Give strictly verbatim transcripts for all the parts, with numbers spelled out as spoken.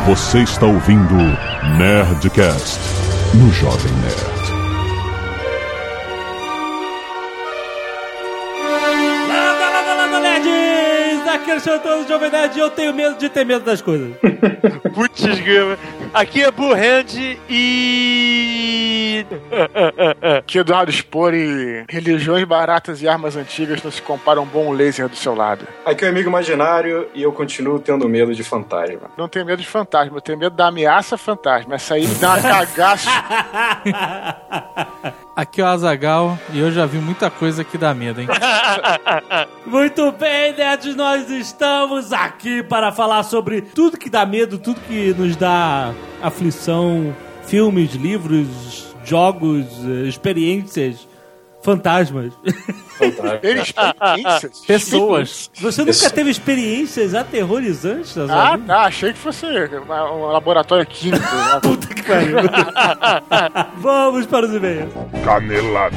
Você está ouvindo Nerdcast no Jovem Nerd. Landa, landa, landa, nerds! Aqui é o Xantão do Jovem Nerd e eu tenho medo de ter medo das coisas. Putz, grama. Aqui é Burrand e... Que Eduardo Spor e religiões baratas e armas antigas não se comparam a um bom laser do seu lado. Aqui é o Amigo Imaginário e eu continuo tendo medo de fantasma. Não tenho medo de fantasma, eu tenho medo da ameaça fantasma. Essa aí me dá uma cagaça. Aqui é o Azaghal e eu já vi muita coisa que dá medo, hein? Muito bem, nerds, nós estamos aqui para falar sobre tudo que dá medo, tudo que nos dá aflição, filmes, livros, jogos, experiências, fantasmas. Experiências? Pessoas. Você nunca teve experiências aterrorizantes? Ah, tá. Achei que fosse uma, um laboratório químico. Puta que pariu. Vamos para os e-mails. Canelada.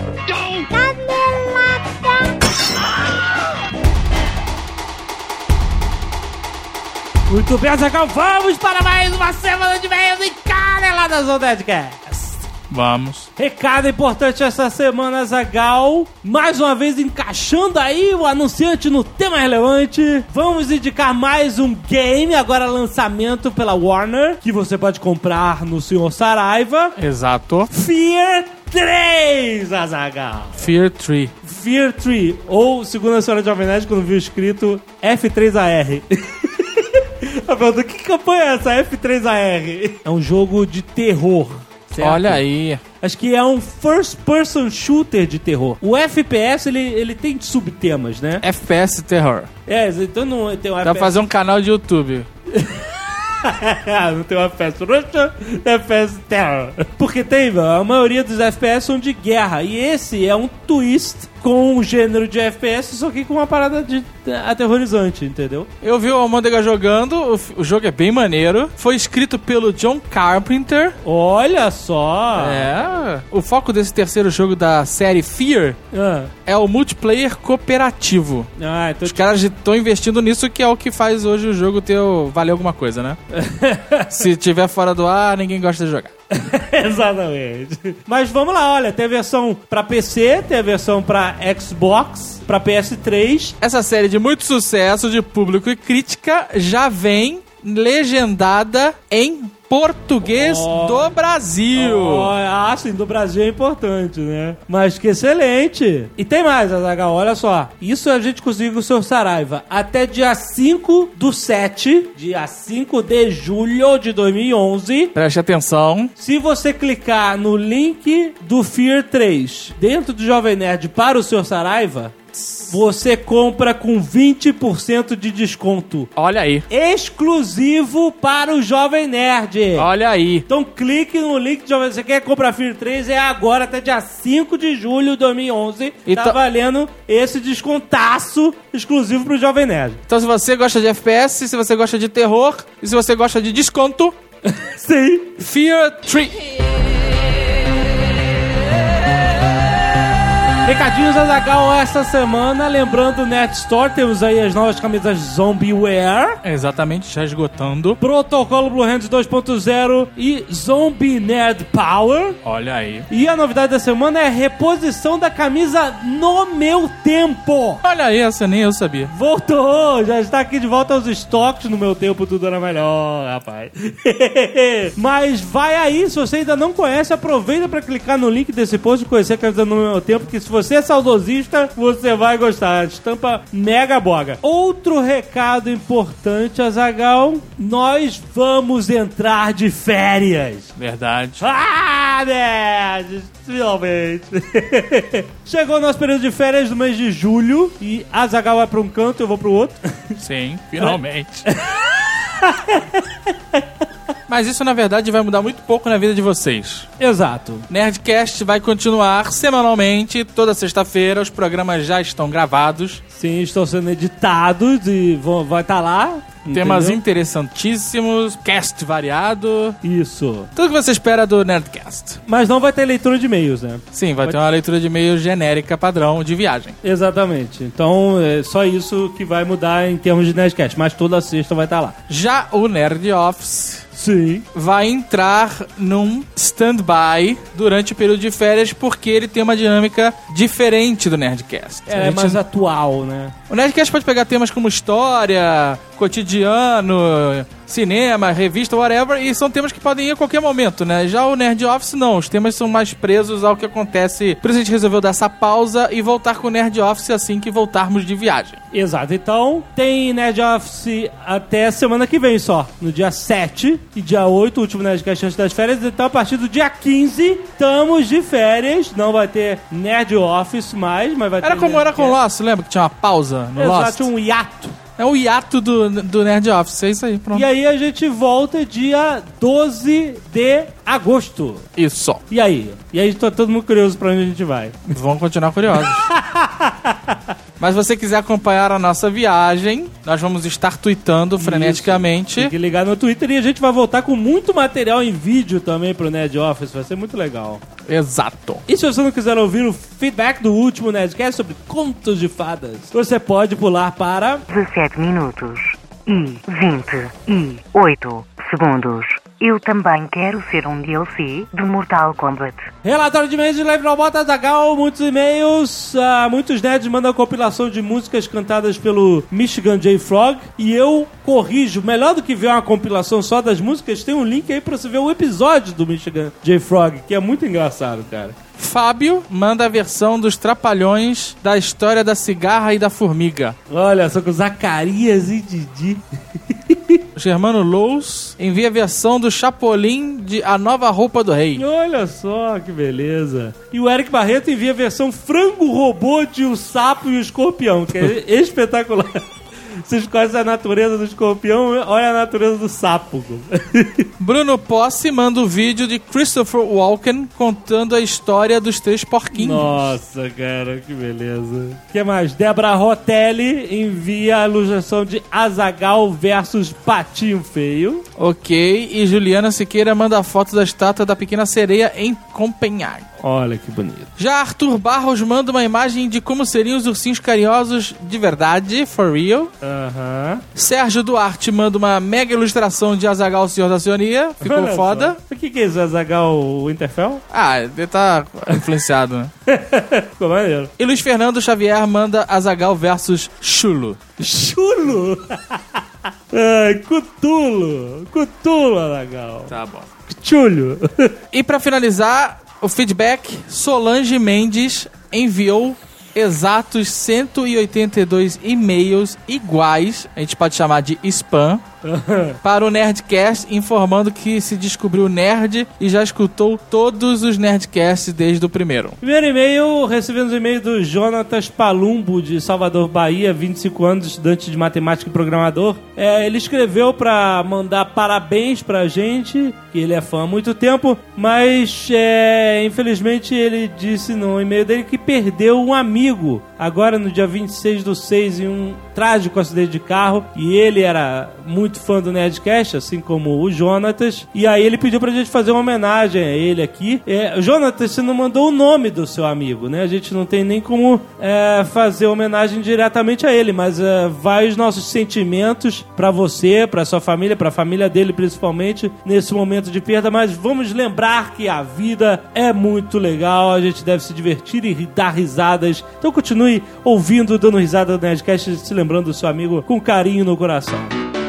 Muito bem, Azaghal, vamos para mais uma semana de e-mails em Caneladas do Nerdcast. Vamos. Recado importante essa semana, Azaghal. Mais uma vez encaixando aí o anunciante no tema relevante. Vamos indicar mais um game, agora lançamento pela Warner, que você pode comprar no senhor Saraiva. Exato. Fear três, Azaghal. Fear três. Fear três, ou, segundo a senhora Jovem Nerd, quando viu escrito F três A R. A pergunta, que campanha é essa, F três A R? É um jogo de terror. Certo? Olha aí. Acho que é um first person shooter de terror. O F P S, ele, ele tem subtemas, né? F P S Terror. É, então não tem um Dá F P S... pra fazer um canal de YouTube. Não tem um F P S Russia, F P S Terror. Porque tem, a maioria dos F P S são de guerra. E esse é um twist com o gênero de F P S, só que com uma parada de aterrorizante, entendeu? Eu vi o Almôndega jogando, o, o jogo é bem maneiro. Foi escrito pelo John Carpenter. Olha só! É, o foco desse terceiro jogo da série Fear Ah, é o multiplayer cooperativo. ah então... Os caras estão investindo nisso, que é o que faz hoje o jogo ter o... valer alguma coisa, né? Se tiver fora do ar, ninguém gosta de jogar. Exatamente. Mas vamos lá, olha, tem a versão pra P C, tem a versão pra Xbox, pra P S três. Essa série de muito sucesso de público e crítica já vem legendada em português oh. do Brasil. Oh, ah, sim, do Brasil é importante, né? Mas que excelente. E tem mais, Azaghal, olha só. Isso a gente conseguiu com o seu Saraiva. Até dia cinco do sete, dia cinco de julho de dois mil e onze. Preste atenção. Se você clicar no link do Fear três dentro do Jovem Nerd para o seu Saraiva, você compra com vinte por cento de desconto. Olha aí. Exclusivo para o Jovem Nerd. Olha aí. Então clique no link de Jovem Nerd. Você quer comprar Fear três? É agora, até dia cinco de julho de dois mil e onze. Então... Tá valendo esse descontaço exclusivo pro Jovem Nerd. Então se você gosta de F P S, se você gosta de terror e se você gosta de desconto, sim, Fear três. Recadinhos, Azaghal, essa semana, lembrando o Nerd Store, temos aí as novas camisas Zombie Wear. Exatamente, já esgotando. Protocolo Blue Hands dois ponto zero e Zombie Nerd Power. Olha aí. E a novidade da semana é a reposição da camisa No Meu Tempo. Olha aí, essa nem eu sabia. Voltou, já está aqui de volta aos estoques. No meu tempo tudo era melhor, rapaz. Mas vai aí, se você ainda não conhece, aproveita para clicar no link desse post e conhecer a camisa No Meu Tempo, que se você é saudosista, você vai gostar. A estampa mega boga. Outro recado importante, Azaghal, nós vamos entrar de férias. Verdade. Ah, nerds! Finalmente. Chegou o nosso período de férias do mês de julho e Azaghal vai para um canto e eu vou para o outro. Sim, finalmente. Mas isso, na verdade, vai mudar muito pouco na vida de vocês. Exato. Nerdcast vai continuar semanalmente, toda sexta-feira. Os programas já estão gravados. Sim, estão sendo editados e vão, vai estar tá lá. Temas entendeu? interessantíssimos, cast variado. Isso. Tudo que você espera do Nerdcast. Mas não vai ter leitura de e-mails, né? Sim, vai, vai ter uma leitura de e-mail genérica, padrão, de viagem. Exatamente. Então, é só isso que vai mudar em termos de Nerdcast. Mas toda sexta vai estar tá lá. Já o Nerd Office Sim. vai entrar num stand-by durante o período de férias porque ele tem uma dinâmica diferente do Nerdcast. A É gente- mais atual, né? O Nerdcast pode pegar temas como história, cotidiano, cinema, revista, whatever, e são temas que podem ir a qualquer momento, né? Já o Nerd Office, não. Os temas são mais presos ao que acontece. Por isso a gente resolveu dar essa pausa e voltar com o Nerd Office assim que voltarmos de viagem. Exato. Então, tem Nerd Office até semana que vem só. No dia sete e dia oito, o último Nerdcast antes das férias. Então, a partir do dia quinze, estamos de férias. Não vai ter Nerd Office mais, mas vai ter... Era como era com o Nerdcast. Lost, lembra que tinha uma pausa no Exato, Lost? um hiato. É o hiato do, do Nerd Office, é isso aí, pronto. E aí a gente volta dia doze de agosto. Isso. E aí? E aí tá todo mundo curioso pra onde a gente vai. Vamos continuar curiosos. Mas se você quiser acompanhar a nossa viagem, nós vamos estar tweetando freneticamente. Tem que ligar no Twitter e a gente vai voltar com muito material em vídeo também pro Nerd Office. Vai ser muito legal. Exato. E se você não quiser ouvir o feedback do último Nerdcast sobre contos de fadas, você pode pular para... dezessete minutos e vinte e oito segundos. Eu também quero ser um D L C do Mortal Kombat. Relatório de e-mails de Live Robota Azaghal, muitos e-mails, uh, muitos nerds mandam compilação de músicas cantadas pelo Michigan J. Frog, e eu corrijo, melhor do que ver uma compilação só das músicas, tem um link aí pra você ver o episódio do Michigan J. Frog, que é muito engraçado, cara. Fábio manda a versão dos Trapalhões da história da cigarra e da formiga. Olha só, com Zacarias e Didi. Germano Lous envia a versão do Chapolin de A Nova Roupa do Rei. Olha só, que beleza. E o Eric Barreto envia a versão frango robô de O Sapo e o Escorpião, que é espetacular. Vocês conhecem a natureza do escorpião, olha a natureza do sapo. Bruno Possi manda o vídeo de Christopher Walken contando a história dos três porquinhos. Nossa, cara, que beleza. O que mais? Débora Rotelli envia a ilustração de Azaghal versus Patinho Feio. Ok, e Juliana Siqueira manda a foto da estátua da Pequena Sereia em Copenhague. Olha que bonito. Já Arthur Barros manda uma imagem de como seriam os ursinhos carinhosos de verdade, for real. Aham. Sérgio Duarte manda uma mega ilustração de Azaghal, Senhor da Sionia. Ficou Olha foda. só. O que, que é isso, Azaghal Winterfell? Ah, ele tá influenciado, né? Ficou maneiro. E Luiz Fernando Xavier manda Azaghal versus Chulo. Chulo! Ai, Cutulo! Cutulo, Azaghal. Tá bom. Chulho! E pra finalizar, o feedback, Solange Mendes enviou exatos cento e oitenta e dois e-mails iguais, a gente pode chamar de spam, para o Nerdcast, informando que se descobriu nerd e já escutou todos os Nerdcasts desde o primeiro. Primeiro e-mail, recebemos um e-mail do Jonatas Palumbo, de Salvador, Bahia, vinte e cinco anos, estudante de matemática e programador. É, ele escreveu pra mandar parabéns pra gente, que ele é fã há muito tempo, mas é, infelizmente ele disse no e-mail dele que perdeu um amigo, agora no dia vinte e seis do seis, em um trágico acidente de carro, e ele era muito fã do Nerdcast, assim como o Jonatas, e aí ele pediu pra gente fazer uma homenagem a ele aqui. É, Jonatas, você não mandou o nome do seu amigo, né? A gente não tem nem como é, fazer homenagem diretamente a ele, mas é, vai os nossos sentimentos pra você, pra sua família, pra família dele principalmente, nesse momento de perda, mas vamos lembrar que a vida é muito legal, a gente deve se divertir e dar risadas, então continue ouvindo, dando risada do Nerdcast, se lembrando do seu amigo com carinho no coração.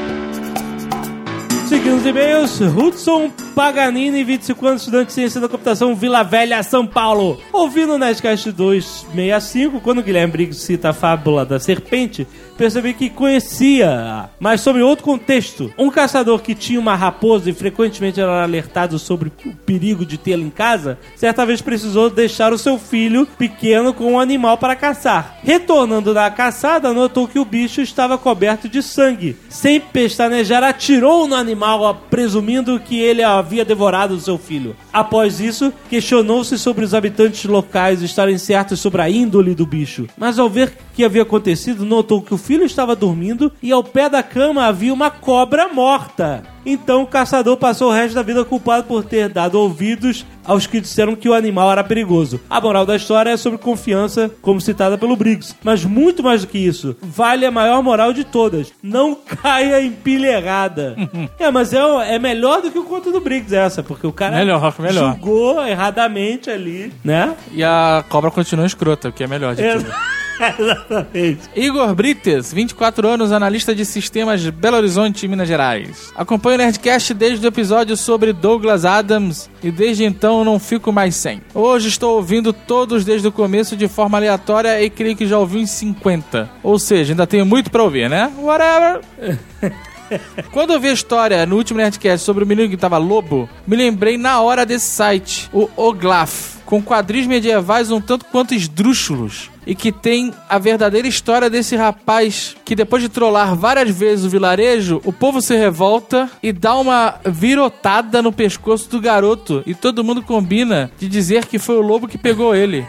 Seguindo os e-mails, Hudson Paganini, vinte e cinco anos, estudante de ciência da computação, Vila Velha, São Paulo. Ouvindo o Nerdcast duzentos e sessenta e cinco, quando o Guilherme Briggs cita a fábula da serpente, percebi que conhecia, mas sobre outro contexto. Um caçador que tinha uma raposa e frequentemente era alertado sobre o perigo de tê-la em casa, certa vez precisou deixar o seu filho pequeno com um animal para caçar. Retornando da caçada, notou que o bicho estava coberto de sangue. Sem pestanejar, atirou no animal, presumindo que ele havia devorado o seu filho. Após isso, questionou-se sobre os habitantes locais estarem certos sobre a índole do bicho. Mas ao ver que havia acontecido, notou que o filho estava dormindo e ao pé da cama havia uma cobra morta. Então o caçador passou o resto da vida culpado por ter dado ouvidos aos que disseram que o animal era perigoso. A moral da história é sobre confiança, como citada pelo Briggs. Mas muito mais do que isso, vale a maior moral de todas. Não caia em pilha errada. é, mas é, é melhor do que o conto do Briggs essa, porque o cara melhor, melhor. julgou erradamente ali, né? E a cobra continua escrota, o que é melhor de É. tudo. Exatamente. Igor Brites, vinte e quatro anos, analista de sistemas, Belo Horizonte, Minas Gerais. Acompanho o Nerdcast desde o episódio sobre Douglas Adams e desde então não fico mais sem. Hoje estou ouvindo todos desde o começo de forma aleatória e creio que já ouvi uns cinquenta. Ou seja, ainda tenho muito pra ouvir, né? Whatever. Quando eu vi a história no último Nerdcast sobre o menino que tava lobo, me lembrei na hora desse site, o Oglaf, com quadris medievais um tanto quanto esdrúxulos, e que tem a verdadeira história desse rapaz que depois de trollar várias vezes o vilarejo, o povo se revolta e dá uma virotada no pescoço do garoto e todo mundo combina de dizer que foi o lobo que pegou ele.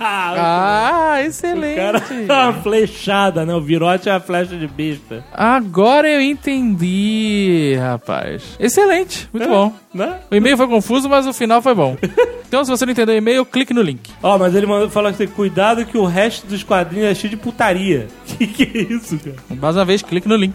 Ah, excelente. O cara dá uma flechada, né? O virote é a flecha de besta. Agora eu entendi, rapaz. Excelente, muito É, bom. Né? O e-mail foi confuso, mas o final foi bom. Então, se você não entendeu o e-mail, clique no link. Ó, mas ele mandou falar que tem cuidado que o resto dos quadrinhos é cheio de putaria. Que que é isso, cara? Mais uma vez, clique no link.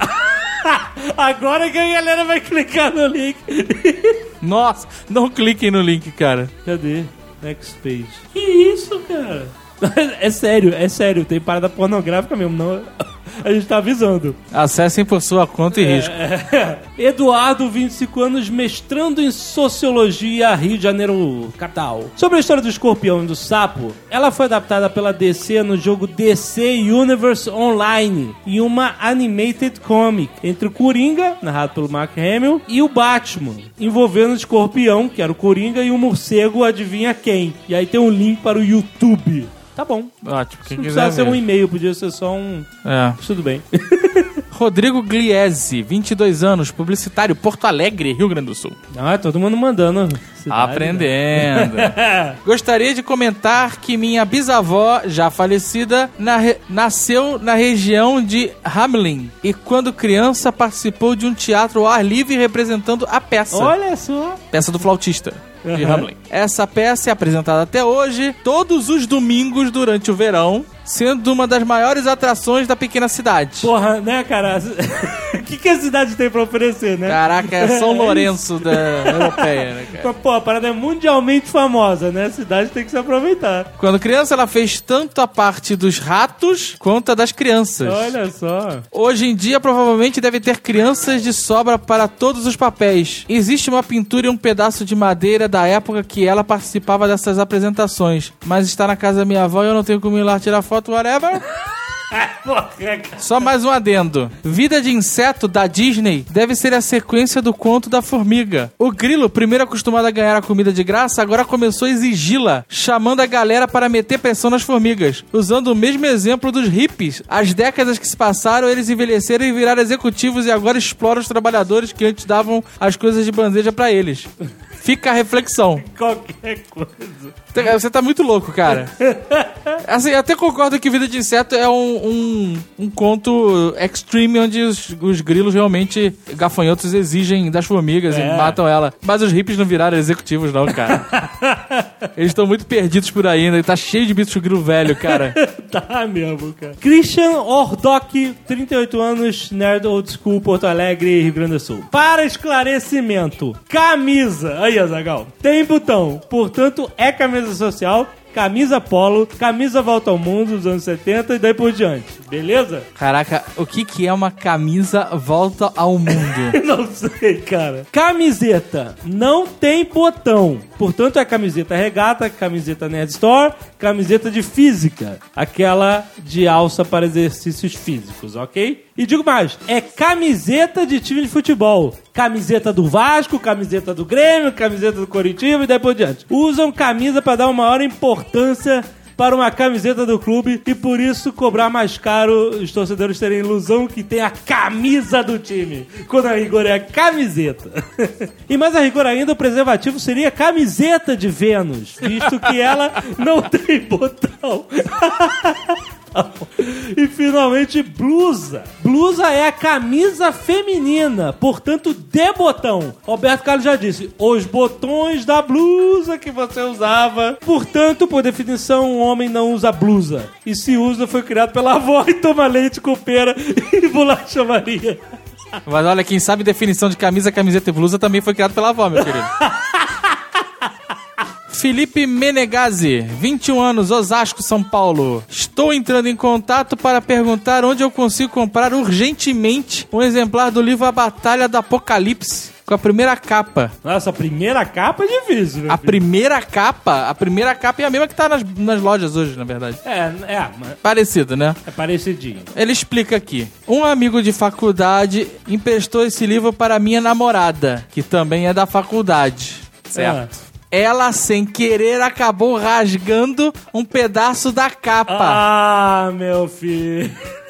Agora que a galera vai clicar no link. Nossa, não cliquem no link, cara. Cadê? Next page. Que isso, cara? É sério, é sério. Tem parada pornográfica mesmo, não... A gente tá avisando. Acessem por sua conta e risco. É. Eduardo, vinte e cinco anos, mestrando em Sociologia, Rio de Janeiro, capital. Sobre a história do escorpião e do sapo, ela foi adaptada pela D C no jogo D C Universe Online e uma animated comic entre o Coringa, narrado pelo Mark Hamill, e o Batman, envolvendo o escorpião, que era o Coringa, e o morcego, adivinha quem. E aí tem um link para o YouTube. Tá bom. Ótimo, quem Não quiser precisava ser ver. um e-mail, podia ser só um... É. Tudo bem. Rodrigo Gliese, vinte e dois anos, publicitário, Porto Alegre, Rio Grande do Sul. Ah, todo mundo mandando. Cidade, Aprendendo. né? Gostaria de comentar que minha bisavó, já falecida, na re- nasceu na região de Hamelin e quando criança participou de um teatro ao ar livre representando a peça. Olha só. Peça do flautista. De Uhum. Hamelin. Essa peça é apresentada até hoje, todos os domingos durante o verão, sendo uma das maiores atrações da pequena cidade. Porra, né, cara? O que, que a cidade tem pra oferecer, né? Caraca, é São Lourenço da europeia, né, cara? Pô, a parada é mundialmente famosa, né? A cidade tem que se aproveitar. Quando criança, ela fez tanto a parte dos ratos quanto a das crianças. Olha só. Hoje em dia, provavelmente deve ter crianças de sobra para todos os papéis. Existe uma pintura e um pedaço de madeira da época que ela participava dessas apresentações, mas está na casa da minha avó e eu não tenho como ir lá tirar foto, whatever. Só mais um adendo. Vida de Inseto, da Disney, deve ser a sequência do conto da formiga. O grilo, primeiro acostumado a ganhar a comida de graça, agora começou a exigi-la, chamando a galera para meter pressão nas formigas. Usando o mesmo exemplo dos hippies. As décadas que se passaram, eles envelheceram e viraram executivos e agora exploram os trabalhadores que antes davam as coisas de bandeja para eles. Fica a reflexão. Qualquer coisa. Você tá muito louco, cara. Assim, eu até concordo que Vida de Inseto é um, um, um conto extreme onde os, os grilos realmente, gafanhotos, exigem das formigas É. e matam ela. Mas os hippies não viraram executivos, não, cara. Eles estão muito perdidos por aí ainda. Tá cheio de bicho grilo velho, cara. Tá mesmo, cara. Christian Ordock, trinta e oito anos, nerd old school, Porto Alegre, Rio Grande do Sul. Para esclarecimento, camisa. Aí, Azaghal. Tem botão, portanto é camisa social, camisa polo, camisa volta ao mundo dos anos setenta e daí por diante. Beleza? Caraca, o que que é uma camisa volta ao mundo? Não sei, cara. Camiseta não tem botão. Portanto, é camiseta regata, camiseta Nerd Store, camiseta de física. Aquela de alça para exercícios físicos, ok? E digo mais, é camiseta de time de futebol. Camiseta do Vasco, camiseta do Grêmio, camiseta do Coritiba e daí por diante. Usam camisa para dar uma maior importância para uma camiseta do clube e por isso cobrar mais caro os torcedores terem ilusão que tem a camisa do time, quando a rigor é a camiseta. E mais a rigor ainda, o preservativo seria camiseta de Vênus, visto que ela não tem botão. E finalmente, blusa. Blusa é a camisa feminina, portanto, de botão. Roberto Carlos já disse, os botões da blusa que você usava. Portanto, por definição, um homem não usa blusa. E se usa, foi criado pela avó e toma leite com pera e bolacha Maria. Mas olha, quem sabe definição de camisa, camiseta e blusa também foi criado pela avó, meu querido. Felipe Menegazzi, vinte e um anos, Osasco, São Paulo. Estou entrando em contato para perguntar onde eu consigo comprar urgentemente um exemplar do livro A Batalha do Apocalipse, com a primeira capa. Nossa, a primeira capa é difícil, né? A primeira capa? A primeira capa é a mesma que tá nas, nas lojas hoje, na verdade. É, é. Parecido, né? É parecidinho. Ele explica aqui. Um amigo de faculdade emprestou esse livro para minha namorada, que também é da faculdade. Certo. É. Ela, sem querer, acabou rasgando um pedaço da capa. Ah, meu filho.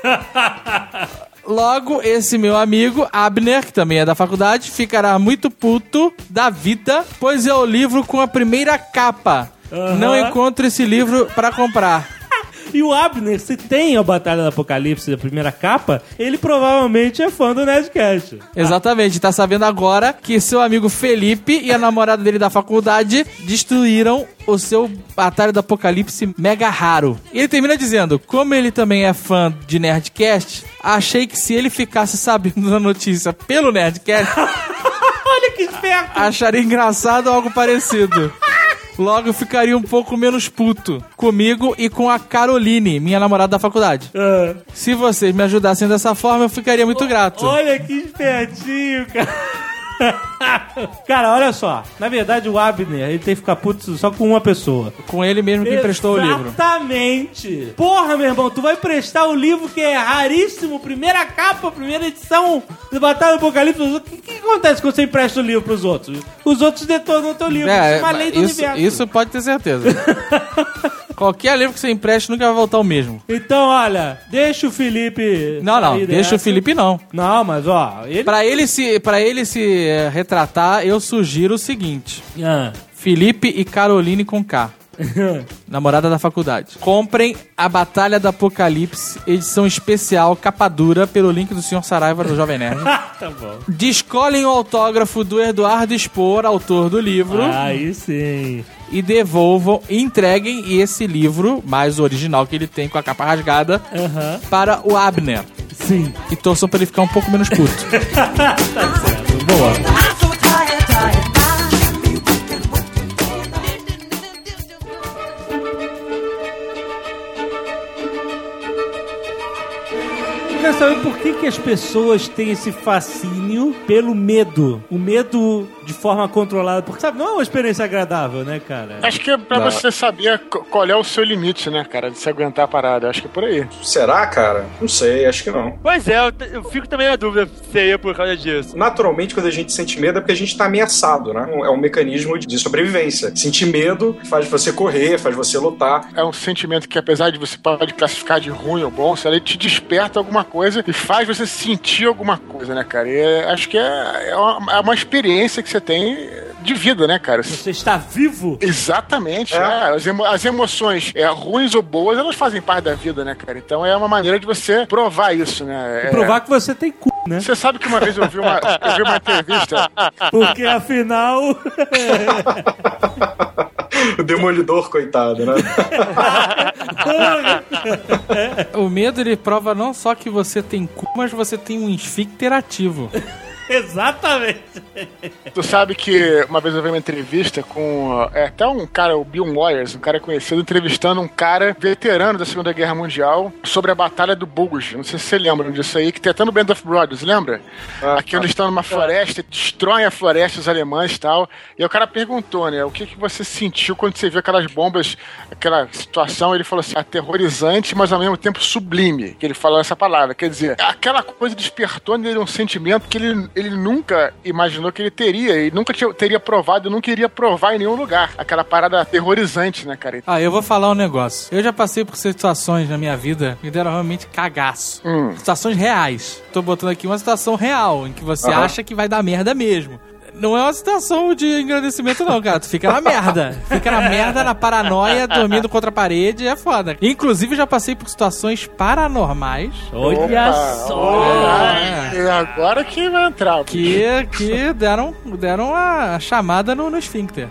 Logo, esse meu amigo, Abner, que também é da faculdade, ficará muito puto da vida, pois é o livro com a primeira capa. Uhum. Não encontro esse livro para comprar. E o Abner, se tem a Batalha do Apocalipse, a primeira capa, ele provavelmente é fã do Nerdcast. Exatamente, tá sabendo agora que seu amigo Felipe e a namorada dele da faculdade destruíram o seu Batalha do Apocalipse mega raro. E ele termina dizendo, como ele também é fã de Nerdcast, achei que se ele ficasse sabendo da notícia pelo Nerdcast... Olha que esperto! Acharia engraçado algo parecido. Logo, ficaria um pouco menos puto comigo e com a Caroline, minha namorada da faculdade. Uh. Se vocês me ajudassem dessa forma, eu ficaria muito o, grato. Olha que espertinho, cara. Cara, olha só. Na verdade, o Abner, ele tem que ficar puto só com uma pessoa. Com ele mesmo que Exatamente. Emprestou o livro. Exatamente. Porra, meu irmão, tu vai emprestar o livro que é raríssimo, primeira capa, primeira edição do Batalha do Apocalipse. O que, que acontece quando você empresta o livro pros outros? Os outros detonam o teu livro. É, isso é uma lei do isso, universo. Isso pode ter certeza. Qualquer livro que você empreste nunca vai voltar o mesmo. Então, olha, deixa o Felipe... Não, não, deixa dessa. o Felipe não. Não, mas ó... Ele... Pra ele se, pra ele se é, retratar, eu sugiro o seguinte. Ah. Felipe e Caroline com K. Namorada da faculdade. Comprem A Batalha do Apocalipse, edição especial, capa dura, pelo link do senhor Saraiva do Jovem Nerd. Tá bom. Descolhem o autógrafo do Eduardo Spor, autor do livro. Aí sim. E devolvam e entreguem esse livro, mais o original que ele tem com a capa rasgada, uhum. para o Abner. Sim. E torçam pra ele ficar um pouco menos puto. Tá certo. Boa. Eu quero saber por que, que as pessoas têm esse fascínio pelo medo. O medo de forma controlada. Porque, sabe, não é uma experiência agradável, né, cara? Acho que é pra não. você saber qual é o seu limite, né, cara? De se aguentar a parada. Acho que é por aí. Será, cara? Não sei, acho que não. Pois é, eu, eu fico também na dúvida se é por causa disso. Naturalmente, quando a gente sente medo é porque a gente tá ameaçado, né? É um mecanismo de sobrevivência. Sentir medo faz você correr, faz você lutar. É um sentimento que, apesar de você pode classificar de ruim ou bom, ele te desperta alguma coisa e faz você sentir alguma coisa, né, cara? E é, acho que é, é, uma, é uma experiência que você tem de vida, né, cara? Você está vivo? Exatamente. É. É. As, emo- as emoções, é, ruins ou boas, elas fazem parte da vida, né, cara? Então é uma maneira de você provar isso, né? É... Provar que você tem cu, né? Você sabe que uma vez eu vi uma, eu vi uma entrevista... Porque, afinal... O Demolidor, coitado, né? O medo, ele prova não só que você tem cu, mas você tem um esfíncter ativo. Exatamente. Tu sabe que uma vez eu vi uma entrevista com é, até um cara, o Bill Moyers, um cara conhecido, entrevistando um cara veterano da Segunda Guerra Mundial sobre a Batalha do Bulge. Não sei se você lembra disso aí, que tem até no Band of Brothers, lembra? Ah, Aqui eles estão numa floresta, destroem a floresta, os alemães e tal. E aí o cara perguntou, né, o que, que você sentiu quando você viu aquelas bombas, aquela situação. Ele falou assim, aterrorizante, mas ao mesmo tempo sublime, que ele falou essa palavra. Quer dizer, aquela coisa despertou nele um sentimento que ele ele nunca imaginou que ele teria, e nunca tinha, teria provado, não queria provar em nenhum lugar. Aquela parada aterrorizante, né, cara? Ah, eu vou falar um negócio. Eu já passei por situações na minha vida que me deram realmente cagaço. Hum. Situações reais. Tô botando aqui uma situação real, em que você uhum. acha que vai dar merda mesmo. não é uma situação de engrandecimento, não, cara. Tu fica na merda. Fica na merda, na paranoia, dormindo contra a parede, é foda. Inclusive, já passei por situações paranormais. Olha Opa, só! olha, e agora que vai entrar. Que, que deram, deram a chamada no, no esfíncter.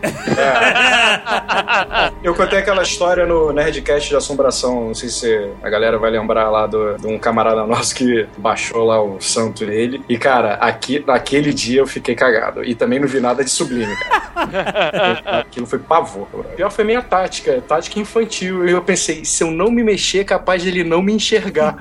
Eu contei aquela história no Nerdcast de assombração, não sei se a galera vai lembrar lá do, de um camarada nosso que baixou lá o santo nele. E, cara, aqui, naquele dia eu fiquei cagado. E também não vi nada de sublime, cara. Aquilo foi pavor. Bro. Pior foi minha tática, tática infantil. E eu pensei, se eu não me mexer, é capaz de ele não me enxergar.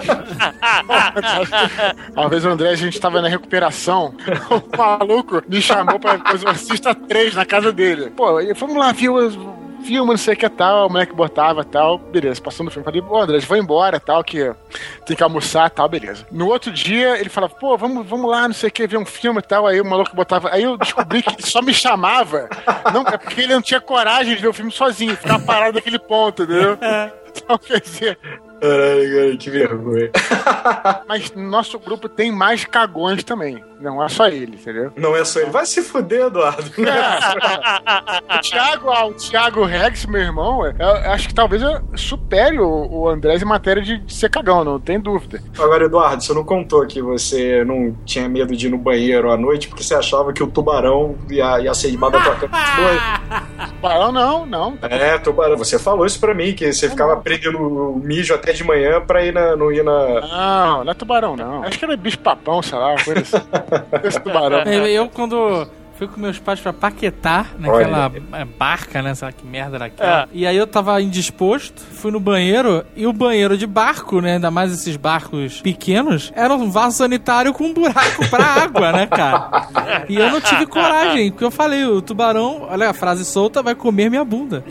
Uma vez o André, a gente tava na recuperação, o maluco me chamou pra o Exorcista três na casa dele. Pô, vamos lá, viu? Filme, não sei o que tal, o moleque botava tal, beleza, passando o filme. Falei, pô, André, vou embora tal, que tem que almoçar tal, beleza. No outro dia, ele falava, pô, vamos, vamos lá, não sei o que, ver um filme e tal. Aí o maluco botava. Aí eu descobri que ele só me chamava. Não, é porque ele não tinha coragem de ver o filme sozinho, ficava parado naquele ponto, entendeu? Então, quer dizer. Caralho, cara, que vergonha. Mas nosso grupo tem mais cagões também. Não é só ele, entendeu? Não é só ele. Vai se fuder, Eduardo. É. O Thiago, ah, o Thiago Rex, meu irmão, eu, eu acho que talvez eu supere o, o Andrés em matéria de, de ser cagão, não tem dúvida. Agora, Eduardo, você não contou que você não tinha medo de ir no banheiro à noite porque você achava que o tubarão ia, ia ser debaixo da tua cama. Tubarão não, não. É, tubarão. Você falou isso pra mim, que você ficava prendendo o mijo até de manhã pra ir na, não ir na... Não, não é tubarão, não. Acho que era bicho-papão, sei lá, coisa assim. Esse tubarão. Eu, eu, quando fui com meus pais pra Paquetá, naquela Olha. barca, né? Sei lá que merda era aquela. É. E aí eu tava indisposto, fui no banheiro, e o banheiro de barco, né? Ainda mais esses barcos pequenos, era um vaso sanitário com um buraco pra água, né, cara? E eu não tive coragem, porque eu falei, o tubarão, olha a frase solta, vai comer minha bunda.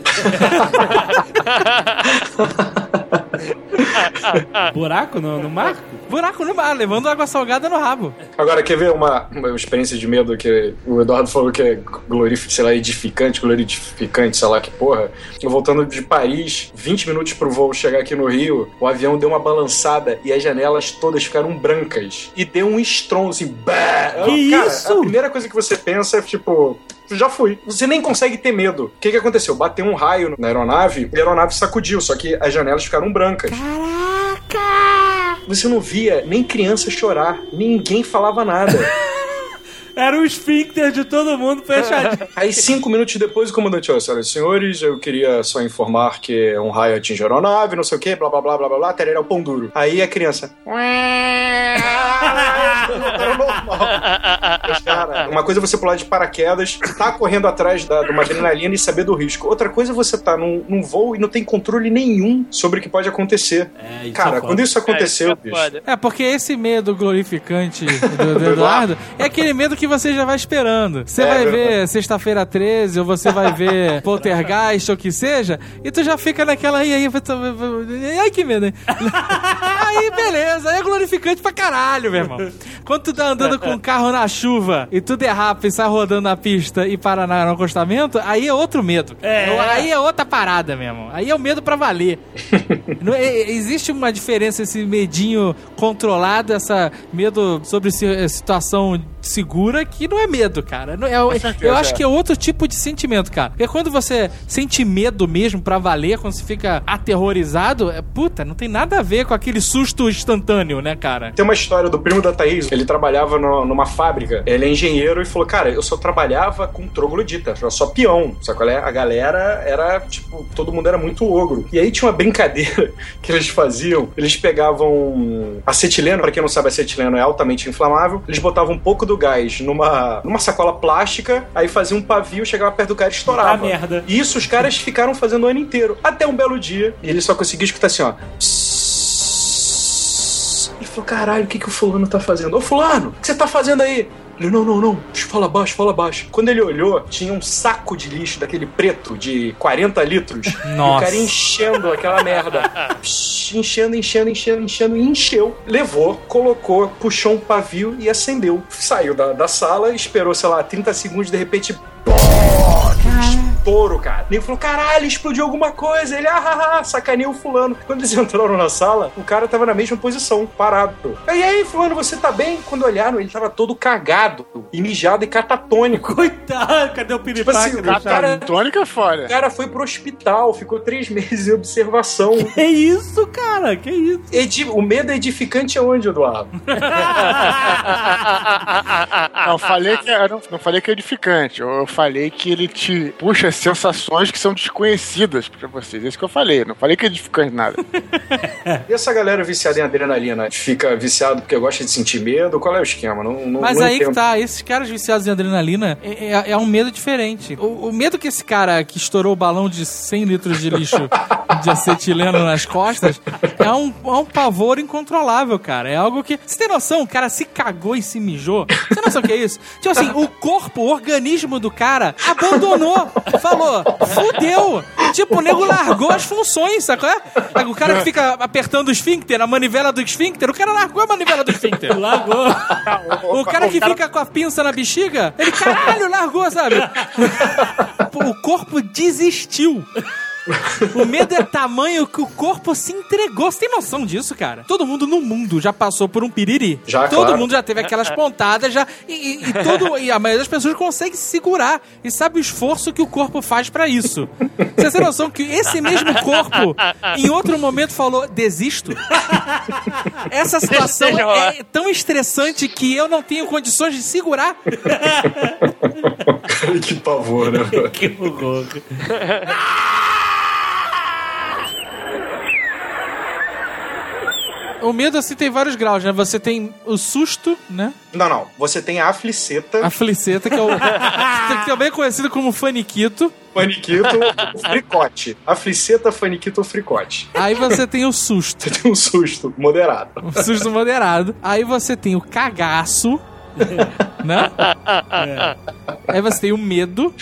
Buraco no, no mar? Buraco no mar, levando água salgada no rabo. Agora, quer ver uma, uma experiência de medo que o Eduardo falou que é glorificante, sei lá, edificante, glorificante, sei lá que porra. Eu voltando de Paris, vinte minutos pro voo chegar aqui no Rio, o avião deu uma balançada e as janelas todas ficaram brancas. E deu um estrondo, assim, bah! Que Cara, isso? A primeira coisa que você pensa é, tipo... Já fui. Você nem consegue ter medo. O que que aconteceu? Bateu um raio na aeronave e a aeronave sacudiu, só que as janelas ficaram brancas. Caraca! Você não via nem criança chorar. Ninguém falava nada. Era o esfíncter de todo mundo fechadinho. Aí, cinco minutos depois, o comandante, olha, senhoras e senhores, eu queria só informar que um raio atinge a aeronave, não sei o que, blá, blá, blá, blá, blá, blá, tereré o pão duro. Aí a criança... Era normal. Cara, uma coisa é você pular de paraquedas, tá correndo atrás da, de uma adrenalina e saber do risco. Outra coisa é você tá num, num voo e não tem controle nenhum sobre o que pode acontecer. É, isso Cara, é quando isso aconteceu, é, isso é, bicho... é, porque esse medo glorificante do, do Eduardo é aquele medo que você já vai esperando. Você é, vai ver verdade. Sexta-feira treze, ou você vai ver Poltergeist, ou o que seja, e tu já fica naquela... E aí, ai, que medo, hein? Aí, beleza. Aí é glorificante pra caralho, meu irmão. Quando tu tá andando com o carro na chuva e tu derrapa e sai rodando na pista e para no acostamento, aí é outro medo. É. Aí é outra parada, meu irmão. Aí é o medo pra valer. Não, é, existe uma diferença, esse medinho controlado, essa medo sobre situação segura, que não é medo, cara. Não é, eu, eu acho que é outro tipo de sentimento, cara. Porque quando você sente medo mesmo pra valer, quando você fica aterrorizado, é, puta, não tem nada a ver com aquele susto instantâneo, né, cara? Tem uma história do primo da Thaís, ele trabalhava no, numa fábrica, ele é engenheiro e falou, cara, eu só trabalhava com troglodita, eu só peão, sabe qual é? A galera era, tipo, todo mundo era muito ogro. E aí tinha uma brincadeira que eles faziam, eles pegavam acetileno, pra quem não sabe, acetileno é altamente inflamável, eles botavam um pouco do gás numa, numa sacola plástica, aí faziam um pavio, chegava perto do cara e estourava. Ah, merda. E isso os caras ficaram fazendo o ano inteiro, até um belo dia, e ele só conseguia escutar assim, ó. Ele falou, caralho, o que que o fulano tá fazendo? Ô, fulano, o que você tá fazendo aí? Ele, não, não, não, fala baixo, fala baixo. Quando ele olhou, tinha um saco de lixo daquele preto de quarenta litros. Nossa. E o cara enchendo aquela merda. Enchendo, enchendo, enchendo, enchendo, e encheu. Levou, colocou, puxou um pavio e acendeu. Saiu da, da sala, esperou, sei lá, trinta segundos, de repente... touro, cara. Ele falou, caralho, explodiu alguma coisa. Ele, ah, ah, ah, sacaneia o fulano. Quando eles entraram na sala, o cara tava na mesma posição, parado. E aí, fulano, você tá bem? Quando olharam, ele tava todo cagado, e mijado e catatônico. Coitado, cadê o piripaque? Tipo assim, o cara, Tônica é foda. o cara foi pro hospital, ficou três meses em observação. Que isso, cara? Que isso? Edi- o medo é edificante aonde, Eduardo? Não, falei que era, não falei que é edificante. Eu, eu falei que ele te puxa sensações que são desconhecidas pra vocês. É isso que eu falei. Não falei que é edificante nada. E essa galera viciada em adrenalina fica viciado porque gosta de sentir medo? Qual é o esquema? Não, não, Mas não aí entendo. que tá, esses caras viciados em adrenalina é, é, é um medo diferente. O, o medo que esse cara que estourou o balão de cem litros de lixo de acetileno nas costas é um, é um pavor incontrolável, cara. É algo que... Você tem noção? O cara se cagou e se mijou. Você tem noção o que é isso? Tipo assim, o corpo, o organismo do cara abandonou. Falou, fudeu. Tipo, o nego largou as funções, sacou? É? O cara que fica apertando o esfíncter, a manivela do esfíncter, o cara largou a manivela do esfíncter. Largou. O cara que fica com a pinça na bexiga, ele, caralho, largou, sabe? O corpo desistiu. O medo é tamanho que o corpo se entregou. Você tem noção disso, cara? Todo mundo no mundo já passou por um piriri. Já, Todo claro. mundo já teve aquelas pontadas já, e, e, e, todo, e a maioria das pessoas consegue se segurar. E sabe o esforço que o corpo faz pra isso. Você tem noção que esse mesmo corpo, em outro momento, falou, desisto? Essa situação é tão estressante que eu não tenho condições de segurar. Que pavor, né? Que horror. O medo, assim, tem vários graus, né? Você tem o susto, né? Não, não. Você tem a afliceta. A fliceta, que é o... que também é conhecido como faniquito. Faniquito, o fricote. Afliceta, faniquito ou fricote. Aí você tem o susto. Você tem um susto moderado. Um susto moderado. Aí você tem o cagaço, né? É. Aí você tem o medo.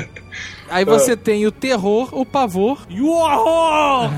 Aí você tem o terror, o pavor. E o horror!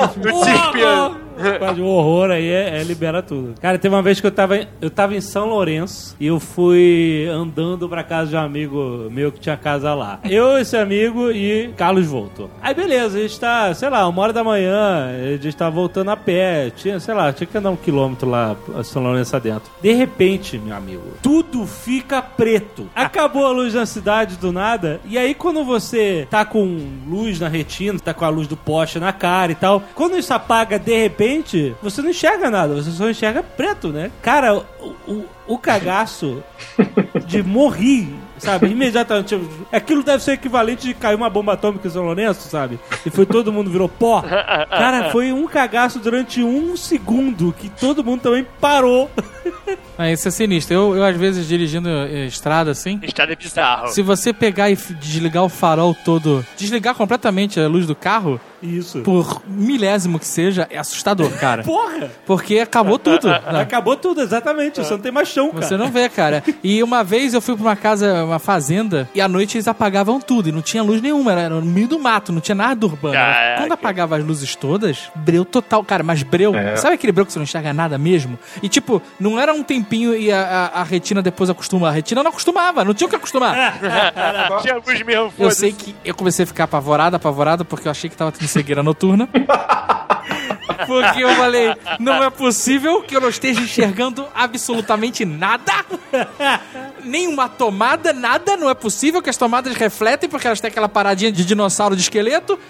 Desespero. Mas o horror aí é, é libera tudo. Cara, teve uma vez que eu tava, em- eu tava em São Lourenço e eu fui andando pra casa de um amigo meu que tinha casa lá. Eu, esse amigo e Carlos voltou. Aí beleza, a gente tá, sei lá, uma hora da manhã, a gente tá voltando a pé. Tinha, sei lá, tinha que andar um quilômetro lá, São Lourenço adentro. De repente, meu amigo, tudo fica preto. Acabou a luz na cidade do nada. E aí quando você tá com luz na retina, tá com a luz do poste na cara e tal, quando isso apaga de repente, você não enxerga nada, você só enxerga preto, né? Cara, o, o, o cagaço de morrer, sabe? Imediatamente. Tipo, aquilo deve ser equivalente de cair uma bomba atômica em São Lourenço, sabe? E foi todo mundo virou pó. Cara, foi um cagaço durante um segundo que todo mundo também parou. Ah, isso é sinistro. Eu, eu às vezes, dirigindo eh, estrada, assim... Estrada é bizarro. Se você pegar e f- desligar o farol todo... Desligar completamente a luz do carro... Isso. Por milésimo que seja, é assustador, cara. Porra! Porque acabou tudo. Né? Acabou tudo, exatamente. Você não tem mais chão, cara. Você não vê, cara. E uma vez eu fui pra uma casa, uma fazenda, e à noite eles apagavam tudo, e não tinha luz nenhuma, era no meio do mato, não tinha nada urbano. Caraca. Quando apagava as luzes todas, breu total, cara, mas breu, É. sabe aquele breu que você não enxerga nada mesmo? E tipo, não era um tempinho e a, a, a retina depois acostuma, a retina não acostumava, não tinha o que acostumar. Tinha luz mesmo, Eu foda-se. sei que eu comecei a ficar apavorado, apavorado, porque eu achei que tava tendo cegueira noturna. Porque eu falei, não é possível que eu não esteja enxergando absolutamente nada. Nenhuma tomada, nada. Não é possível que as tomadas refletem, porque elas têm aquela paradinha de dinossauro de esqueleto.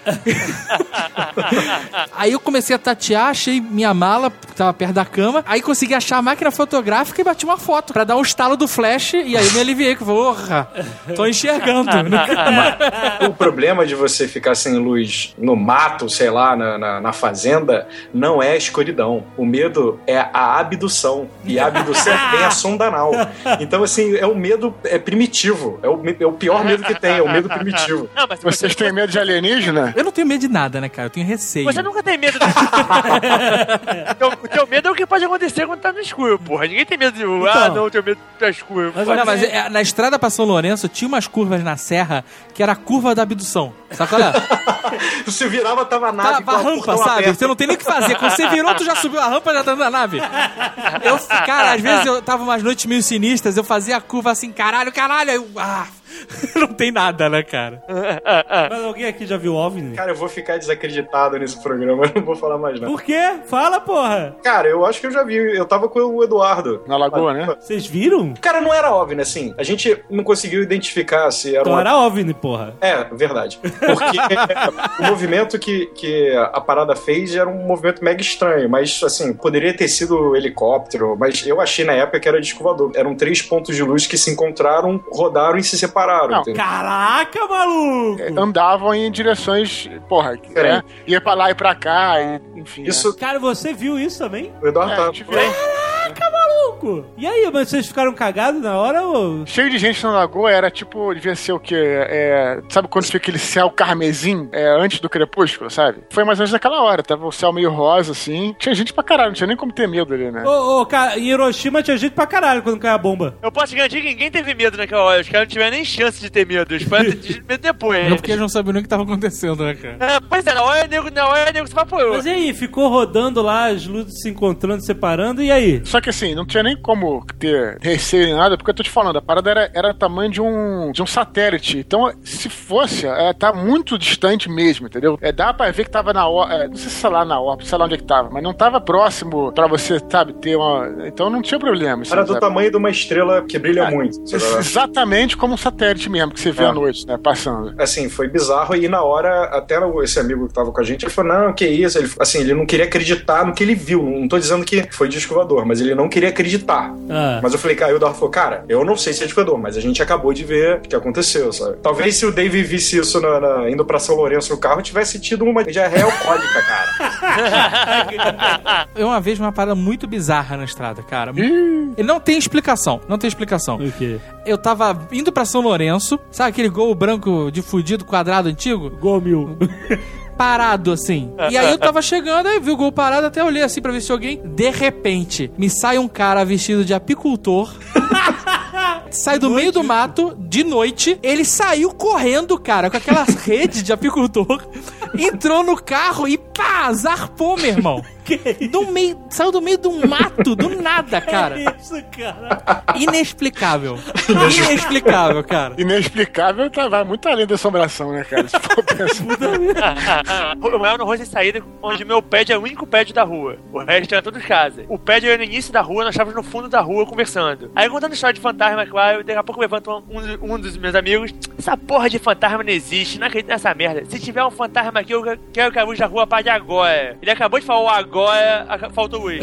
Aí eu comecei a tatear, achei minha mala, que tava perto da cama. Aí consegui achar a máquina fotográfica e bati uma foto pra dar um estalo do flash. E aí eu me aliviei, que eu falei, porra, tô enxergando. O problema de você ficar sem luz no mato, sei lá, na, na, na fazenda, não é a escuridão. O medo é a abdução. E a abdução tem a sonda anal. Então, assim, é o medo é primitivo. É o, é o pior medo que tem, é o medo primitivo. Não, mas Vocês têm medo de alienígena? Eu não tenho medo de nada, né, cara? Eu tenho receio. você nunca tem medo do... o, teu, o teu medo é o que pode acontecer quando tá no escuro, porra. Ninguém tem medo de... ah, Então. não, o teu medo tá escuro. Mas Não, mas é, na estrada pra São Lourenço tinha umas curvas na serra que era a curva da abdução. Sabe qual é? Você virava, tava a nave Tava a rampa, sabe? Você não tem nem o que fazer. Quando você virou, tu já subiu a rampa e já tá na nave. Eu, cara, às vezes eu tava umas noites meio sinistras, eu fazia a curva assim, caralho, caralho, aí eu, ah, Não tem nada, né, cara? Mas alguém aqui já viu OVNI? Cara, eu vou ficar desacreditado nesse programa, eu não vou falar mais nada. Por quê? Fala, porra! Cara, eu acho que eu já vi, eu tava com o Eduardo. Na Lagoa, né? Vocês viram? Cara, não era OVNI, assim, a gente não conseguiu identificar se era Então uma... era OVNI, porra. É, verdade. Porque o movimento que, que a parada fez era um movimento mega estranho, mas, assim, poderia ter sido helicóptero, mas eu achei na época que era disco voador. Eram três pontos de luz que se encontraram, rodaram e se separaram. Não. Entendeu? Caraca, maluco! É, andavam em direções, porra, né? Ia pra lá e pra cá, e, enfim. Isso, Cara, você viu isso também? o Eduardo É, tá... a gente viu. Caraca, maluco! E aí, mas vocês ficaram cagados na hora ou... Cheio de gente na Lagoa, era tipo, devia ser o quê? É, sabe quando fica aquele céu carmesim é, antes do crepúsculo, sabe? Foi mais ou menos naquela hora, tava o céu meio rosa, assim. Tinha gente pra caralho, não tinha nem como ter medo ali, né? Ô, ô, cara, em Hiroshima tinha gente pra caralho quando caiu a bomba. Eu posso garantir que ninguém teve medo naquela hora. Os caras não tiveram nem chance de ter medo. Eles foram ter medo depois. Não, porque eles não sabiam nem o que tava acontecendo, né, cara? É, pois é, na hora nego, na hora nego se evaporou. Mas e aí, ficou rodando lá, as luzes se encontrando, separando, e aí? Só que assim, não tinha nem como ter receio nem nada, porque eu tô te falando, a parada era, era o tamanho de um, de um satélite. Então, se fosse, é, tá muito distante mesmo, entendeu? É, dá pra ver que tava na órbita, é, não sei se sei lá na órbita, sei lá onde é que tava, mas não tava próximo pra você, sabe, ter uma... Então não tinha problema. Era assim, do sabe? tamanho de uma estrela que brilha É, muito. ex- sabe? Exatamente como um satélite mesmo, que você vê É. à noite, né, passando. Assim, foi bizarro e na hora, até esse amigo que tava com a gente, ele falou, não, que isso? Ele, assim, ele não queria acreditar no que ele viu. Não tô dizendo que foi disco voador, mas ele não queria acreditar. Ah. Mas eu falei, cara, o Eduardo falou, cara, eu não sei se é disco voador, mas a gente acabou de ver o que aconteceu, sabe? Talvez se o Dave visse isso na, na- indo pra São Lourenço no carro, tivesse tido uma diarreia alcoólica, cara. Eu uma vez vi uma parada muito bizarra na estrada, cara. E não tem explicação, não tem explicação. O quê? Eu tava indo pra São Lourenço, sabe aquele gol branco de fudido quadrado antigo? Gol mil. Parado, assim. E aí eu tava chegando, aí vi o gol parado, até olhei assim pra ver se alguém... De repente, me sai um cara vestido de apicultor... Sai do meio do mato, de noite, ele saiu correndo, cara, com aquelas redes de apicultor, entrou no carro e pá, zarpou, meu irmão. Do meio, saiu do meio do mato, do nada, cara. Que isso, cara? Inexplicável. Inexplicável, cara. Inexplicável, tá, vai muito além da assombração, né, cara? Se for pensar. Eu morava no rua sem saída, onde meu pad é o único pad da rua. O resto era tudo casa. O pad era no início da rua, nós estávamos no fundo da rua conversando. Aí contando história de fantasma, claro, daqui a pouco levanta um, um dos meus amigos. Essa porra de fantasma não existe, não acredito nessa merda. Se tiver um fantasma aqui, eu quero que a luz da rua apague agora. Ele acabou de falar o agora, a- faltou luz.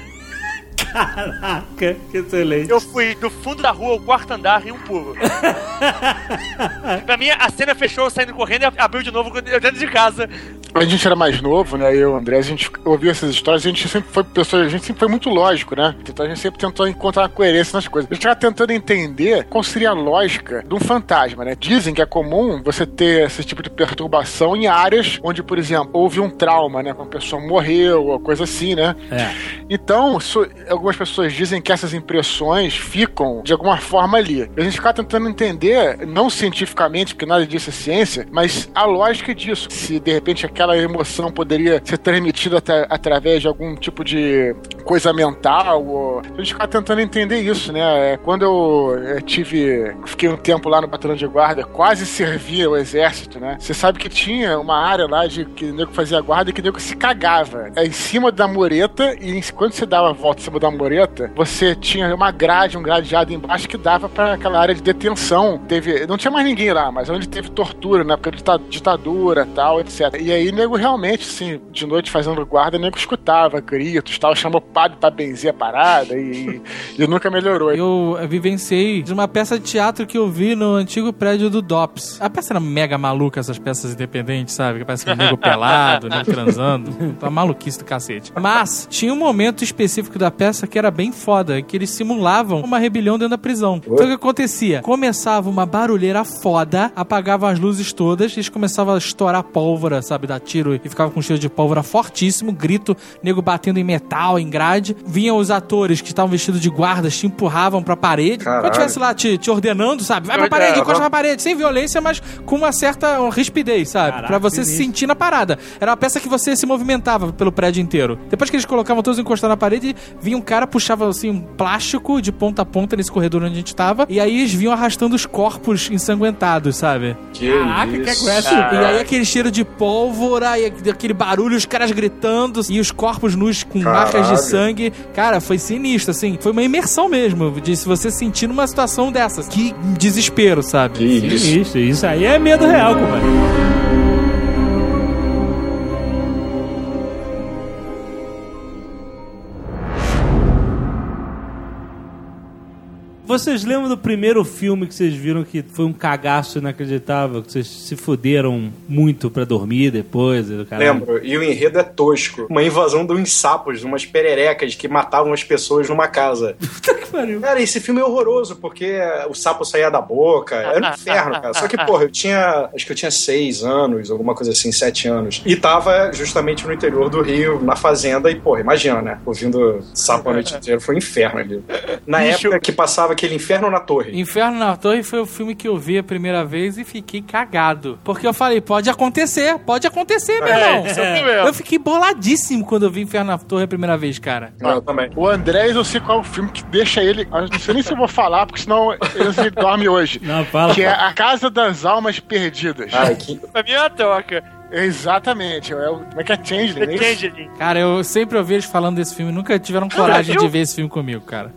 Caraca, que excelente. Eu fui do fundo da rua ao quarto andar em um pulo. Pra mim, a cena fechou, saindo correndo e abriu de novo eu dentro de casa. A gente era mais novo, né? Eu e o André, a gente ouvia essas histórias, a gente sempre foi pessoa, a gente sempre foi muito lógico, né? Então a gente sempre tentou encontrar uma coerência nas coisas. A gente tava tentando entender qual seria a lógica de um fantasma, né? Dizem que é comum você ter esse tipo de perturbação em áreas onde, por exemplo, houve um trauma, né? Quando a pessoa morreu, ou coisa assim, né? É. Então, isso- algumas pessoas dizem que essas impressões ficam de alguma forma ali. A gente fica tentando entender, não cientificamente, porque nada disso é ciência, mas a lógica disso. Se de repente aquela emoção poderia ser transmitida atra- através de algum tipo de coisa mental. Ou... A gente fica tentando entender isso, né? É, Quando eu, é, tive. Fiquei um tempo lá no batalhão de guarda, quase servia o exército, né? Você sabe que tinha uma área lá de que o nego fazia guarda e que o nego se cagava. É em cima da mureta, e em- quando você dava a volta em cima da mureta, você tinha uma grade, um gradeado embaixo que dava pra aquela área de detenção. Teve, não tinha mais ninguém lá, mas onde teve tortura, na época de dita- ditadura e tal, etcétera. E aí, o nego realmente, assim, de noite fazendo guarda, o nego escutava gritos, tal, chamou o padre pra benzer a parada e, e nunca melhorou. Eu vivenciei de uma peça de teatro que eu vi no antigo prédio do D O P S. A peça era mega maluca, essas peças independentes, sabe? Que parece um nego pelado, nego transando. Uma maluquice do cacete. Mas tinha um momento específico da peça que era bem foda, que eles simulavam uma rebelião dentro da prisão. Então o que acontecia? Começava uma barulheira foda, apagavam as luzes todas, eles começavam a estourar pólvora, sabe, da tomava tiro e ficava com cheiro de pólvora fortíssimo, grito, nego batendo em metal, em grade. Vinham os atores que estavam vestidos de guardas, te empurravam pra parede. Caralho. Quando estivesse lá te, te ordenando, sabe? Vai pra parede, encosta pra parede. Sem violência, mas com uma certa uma rispidez, sabe? Caraca, pra você sinistro. se sentir na parada. Era uma peça que você se movimentava pelo prédio inteiro. Depois que eles colocavam todos encostados na parede, vinha um cara, puxava assim um plástico de ponta a ponta nesse corredor onde a gente tava, e aí eles vinham arrastando os corpos ensanguentados, sabe? Que Caraca, que isso. é E aí aquele cheiro de pólvora e aquele barulho, os caras gritando e os corpos nus com Caralho. marcas de sangue. Cara, foi sinistro, assim. Foi uma imersão mesmo, de se você sentir numa situação dessas. Que desespero, sabe? Que isso. Sinistro. Isso aí é medo real, compadre. Vocês lembram do primeiro filme que vocês viram que foi um cagaço inacreditável? Que vocês se fuderam muito pra dormir depois? Do caralho? Lembro, e o enredo é tosco. Uma invasão de uns sapos, umas pererecas que matavam as pessoas numa casa. Puta que pariu. Cara, esse filme é horroroso, porque o sapo saía da boca. Era um inferno, cara. Só que, porra, eu tinha... Acho que eu tinha seis anos, alguma coisa assim, sete anos. E tava justamente no interior do Rio, na fazenda. E, porra, imagina, né? Ouvindo sapo a noite inteira. Foi um inferno ali. Na Bicho. época que passava aquele Inferno na Torre. Inferno na Torre foi o filme que eu vi a primeira vez e fiquei cagado. Porque eu falei, pode acontecer, pode acontecer, meu irmão. Isso é o primeiro. Eu fiquei boladíssimo quando eu vi Inferno na Torre a primeira vez, cara. Ah, eu também. O Andrés, eu sei qual é o filme que deixa ele... Eu não sei nem se eu vou falar, porque senão ele dorme hoje. Não, fala. Que é A Casa das Almas Perdidas. Ai, que... Pra mim é uma troca. Exatamente. É o... Como é que é Changeling? The é isso? Changeling. Cara, eu sempre ouvi eles falando desse filme, nunca tiveram coragem viu? de ver esse filme comigo, cara.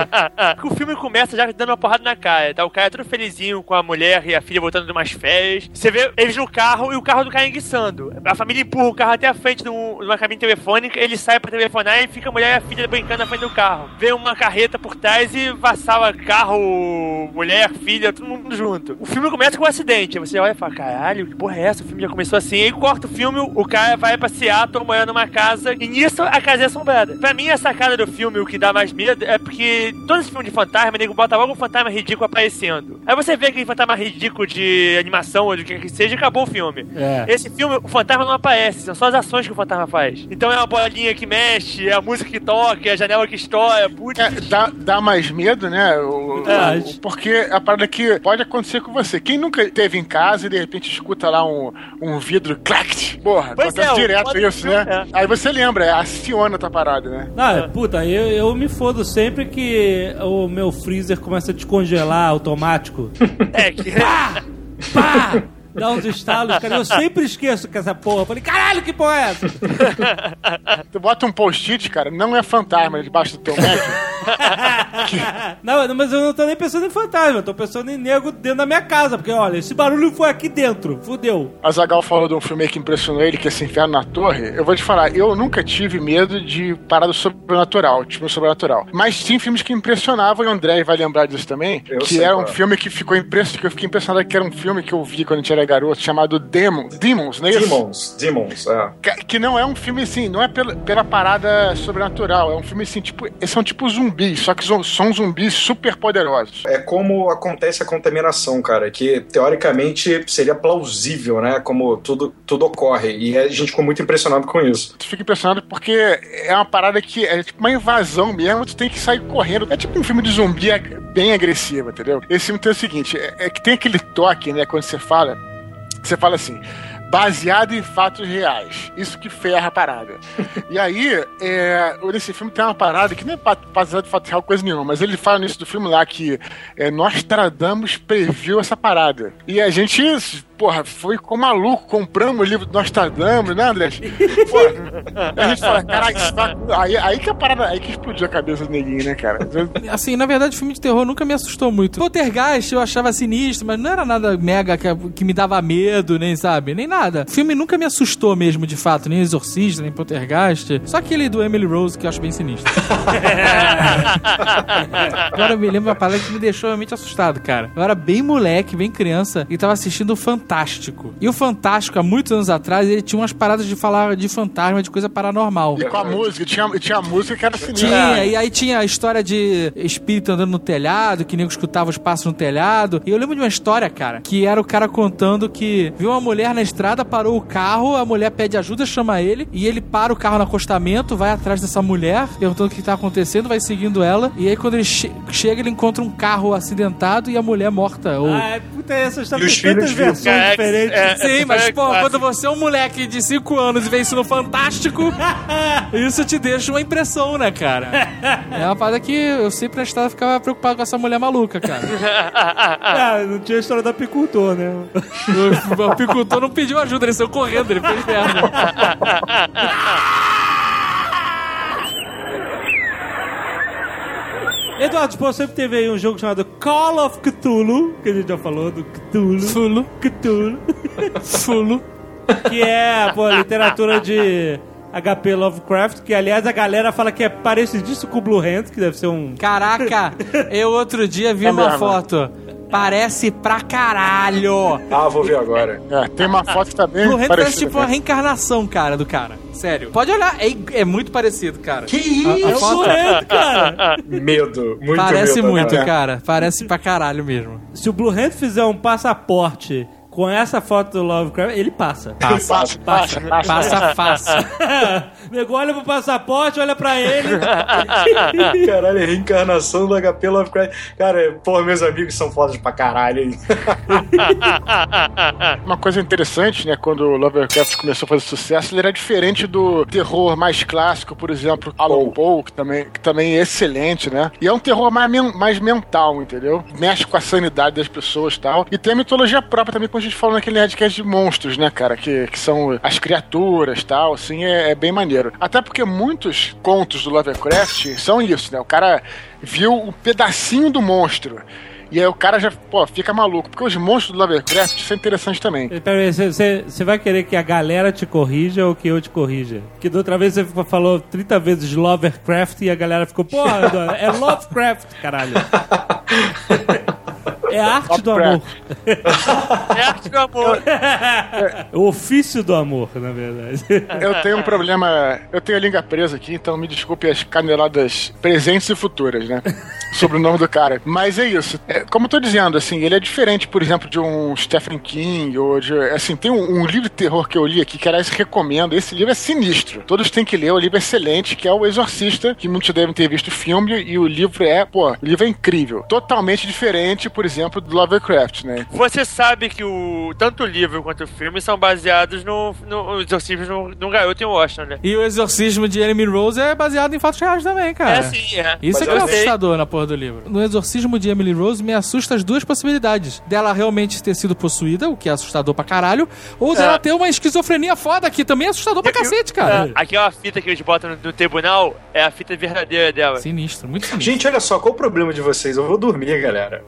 O filme começa já dando uma porrada na cara, tá? O cara é todo felizinho com a mulher e a filha voltando de umas férias. Você vê eles no carro e o carro do cara enguiçando. A família empurra o carro até a frente de, um, de uma cabine telefônica, ele sai pra telefonar e fica a mulher e a filha brincando na frente do carro. Vê uma carreta por trás e vassala carro, mulher, filha, todo mundo junto. O filme começa com um acidente. Aí você olha e fala, caralho, que porra é essa? O filme já começou assim. Aí corta o filme, o cara vai pra Seattle morar numa casa e nisso a casa é assombrada. Pra mim, a sacada do filme, o que dá mais medo, é porque todo esse filme de fantasma, o nego bota logo um fantasma ridículo aparecendo. Aí você vê aquele fantasma ridículo de animação ou do que que seja e acabou o filme. É. Esse filme, o fantasma não aparece, são só as ações que o fantasma faz. Então é uma bolinha que mexe, é a música que toca, é a janela que estoura, putz. É, dá, dá mais medo, né? O, É. o- porque a parada que pode acontecer com você. Quem nunca teve em casa e de repente escuta lá um, um vidro clac, porra, Pois acontece é, o direto foda isso, do né? filme, Aí você lembra, é, aciona a tua parada, né? Não, puta, eu, eu me fodo sempre que o meu freezer começa a descongelar automático. É que... Pá! Pá! Dá uns estalos, cara. Eu sempre esqueço que essa porra. Eu falei, caralho, que porra é essa? Tu bota um post-it, cara, não é fantasma debaixo do teu Mac. Não, mas eu não tô nem pensando em fantasma, eu tô pensando em nego dentro da minha casa, porque olha, esse barulho foi aqui dentro, fudeu. A Zagal falou de um filme que impressionou ele, que é esse Inferno na Torre. Eu vou te falar, eu nunca tive medo de parada sobrenatural, tipo sobrenatural. Mas sim filmes que impressionavam, e o André vai lembrar disso também, Eu que sei era qual um é. filme que ficou impressionado, que eu fiquei impressionado, que era um filme que eu vi quando a gente era garoto, chamado Demons, Demons, não é isso? Demons, Demons, é. Que, que não é um filme assim, não é pela, pela parada sobrenatural, é um filme assim, tipo, são tipo zumbis, só que são, são zumbis super poderosos. É como acontece a contaminação, cara, que teoricamente seria plausível, né, como tudo, tudo ocorre, e a gente ficou muito impressionado com isso. Tu fica impressionado porque é uma parada que é tipo uma invasão mesmo, tu tem que sair correndo. É tipo um filme de zumbi ag- bem agressivo, entendeu? Esse filme tem o seguinte, é, é que tem aquele toque, né, quando você fala, você fala assim, baseado em fatos reais. Isso que ferra a parada. E aí, é, nesse filme tem uma parada que nem é pa- baseado em fatos reais coisa nenhuma, mas ele fala nisso do filme lá que é, Nostradamus previu essa parada. E a gente, porra, foi com maluco, compramos o livro do Nostradamus, né, André? Porra, a gente fala, caralho, isso vai... aí, aí que a parada, aí que explodiu a cabeça do neguinho, né, cara? Assim, na verdade, filme de terror nunca me assustou muito. Poltergeist eu achava sinistro, mas não era nada mega que, que me dava medo, nem sabe, nem nada. O filme nunca me assustou mesmo, de fato, nem Exorcista, nem Poltergeist. Só aquele do Emily Rose que eu acho bem sinistro. Agora eu me lembro uma parada que me deixou realmente assustado, cara. Eu era bem moleque, bem criança, e tava assistindo o Fantasma Fantástico. E o Fantástico, há muitos anos atrás, ele tinha umas paradas de falar de fantasma, de coisa paranormal. E com a música, tinha, tinha a música que era sinistra. Tinha, e aí tinha a história de espírito andando no telhado, que nego escutava os passos no telhado. E eu lembro de uma história, cara, que era o cara contando que viu uma mulher na estrada, parou o carro, a mulher pede ajuda, chama ele, e ele para o carro no acostamento, vai atrás dessa mulher, perguntando o que tá acontecendo, vai seguindo ela, e aí quando ele che- chega, ele encontra um carro acidentado e a mulher morta. Ou... Ah, puta, essa história E os tem tantas filhos versões É, diferentes. é, Sim, mas, é pô, clássico. quando você é um moleque de cinco anos e vê isso no Fantástico, isso te deixa uma impressão, né, cara? É uma parada que eu sempre na estrada ficava preocupado com essa mulher maluca, cara. Ah, não tinha a história do apicultor, né? O, o apicultor não pediu ajuda, ele saiu correndo, ele fez merda. Eduardo Spor sempre teve aí um jogo chamado Call of Cthulhu, que a gente já falou do Cthulhu. Fulo, Cthulhu. fulo. Que é, pô, literatura de H P Lovecraft, que aliás a galera fala que é parecidíssimo com o Blue Hand, que deve ser um... Caraca, eu outro dia vi É uma mesmo. foto. Parece pra caralho. Ah, vou ver agora. É, tem uma foto que tá bem Blue Hand parece parecida. tipo uma reencarnação, cara, do cara. Sério. Pode olhar, é, é muito parecido, cara. Que A- a isso? É o foto- Blue Hand, cara. Medo, muito Parece medo. muito, né? cara. Parece pra caralho mesmo. Se o Blue Hand fizer um passaporte com essa foto do Lovecraft, ele passa. Passa, passa, passa. Passa fácil. Nego olha pro passaporte, olha pra ele. Caralho, é reencarnação do H P Lovecraft. Cara, porra, meus amigos são fodas pra caralho, hein? Uma coisa interessante, né, quando o Lovecraft começou a fazer sucesso, ele era diferente do terror mais clássico, por exemplo, Alan Poe, que também, que também é excelente, né? E é um terror mais, men- mais mental, entendeu? Mexe com a sanidade das pessoas e tal. E tem a mitologia própria também, quando a gente fala naquele Nerdcast de monstros, né, cara? Que, que são as criaturas e tal, assim, é, é bem maneiro. Até porque muitos contos do Lovecraft são isso, né? O cara viu um pedacinho do monstro. E aí o cara já, pô, fica maluco. Porque os monstros do Lovecraft são interessantes também. Pera aí, você vai querer que a galera te corrija ou que eu te corrija? Que da outra vez você falou trinta vezes Lovecraft e a galera ficou, porra, Eduardo, é Lovecraft, caralho. É a arte do amor. É arte do amor. É o ofício do amor, na verdade. Eu tenho um problema. Eu tenho a língua presa aqui, então me desculpe as caneladas presentes e futuras, né? Sobre o nome do cara. Mas é isso. É, como eu tô dizendo, assim, ele é diferente, por exemplo, de um Stephen King, ou de. Assim, tem um, um livro de terror que eu li aqui, que aliás recomendo. Esse livro é sinistro. Todos têm que ler, o livro é excelente, que é O Exorcista, que muitos devem ter visto o filme, e o livro é, pô, o livro é incrível. Totalmente diferente, por exemplo, do Lovecraft, né? Você sabe que o, tanto o livro quanto o filme são baseados no, no exorcismo no, no garoto em Washington, né? E o exorcismo de Emily Rose é baseado em fatos reais também, cara. É sim, é. Isso Mas é que é eu sei. assustador na porra do livro. No exorcismo de Emily Rose me assusta as duas possibilidades. Dela realmente ter sido possuída, o que é assustador pra caralho, ou dela É. ter uma esquizofrenia foda, que também é assustador pra cacete, cara. É, aquela fita que eles botam no, no tribunal é a fita verdadeira dela. Sinistro, muito sinistro. Gente, olha só, qual o problema de vocês? Eu vou dormir, galera.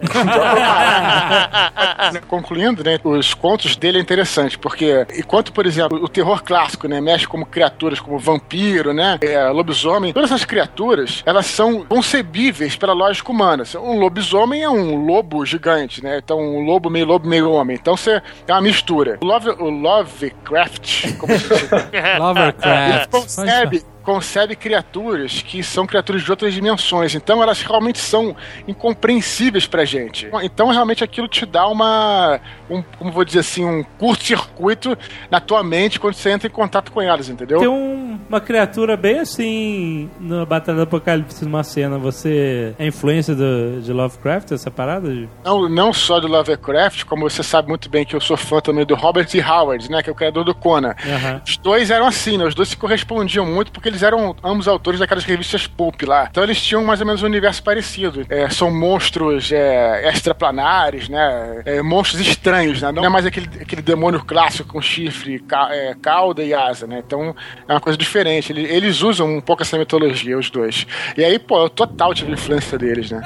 Concluindo, né, os contos dele é interessante, porque enquanto, por exemplo, o terror clássico, né, mexe como criaturas como vampiro, né, é, lobisomem, todas essas criaturas, elas são concebíveis pela lógica humana. Um lobisomem é um lobo gigante, né, então um lobo meio lobo meio homem, então você é uma mistura. O, Love, o Lovecraft, como se diz, ele Lovecraft. concebe, concebe criaturas que são criaturas de outras dimensões, então elas realmente são incompreensíveis pra gente. Então realmente aquilo te dá uma, um, como vou dizer assim, um curto-circuito na tua mente quando você entra em contato com elas, entendeu? Tem um- uma criatura bem assim na Batalha do Apocalipse, numa cena. Você é influência do, de Lovecraft, essa parada? Não, não só do Lovecraft, como você sabe muito bem que eu sou fã também do Robert E. Howard, né, que é o criador do Conan. Aham. Os dois eram assim, né, os dois se correspondiam muito porque eles eram ambos autores daquelas revistas pulp lá. Então eles tinham mais ou menos um universo parecido. É, são monstros é, extraplanares, né, é, monstros estranhos, né, não é mais aquele, aquele demônio clássico com chifre, ca, é, cauda e asa, né, então é uma coisa diferente. Eles, eles usam um pouco essa mitologia, os dois. E aí, pô, eu total tive influência deles, né.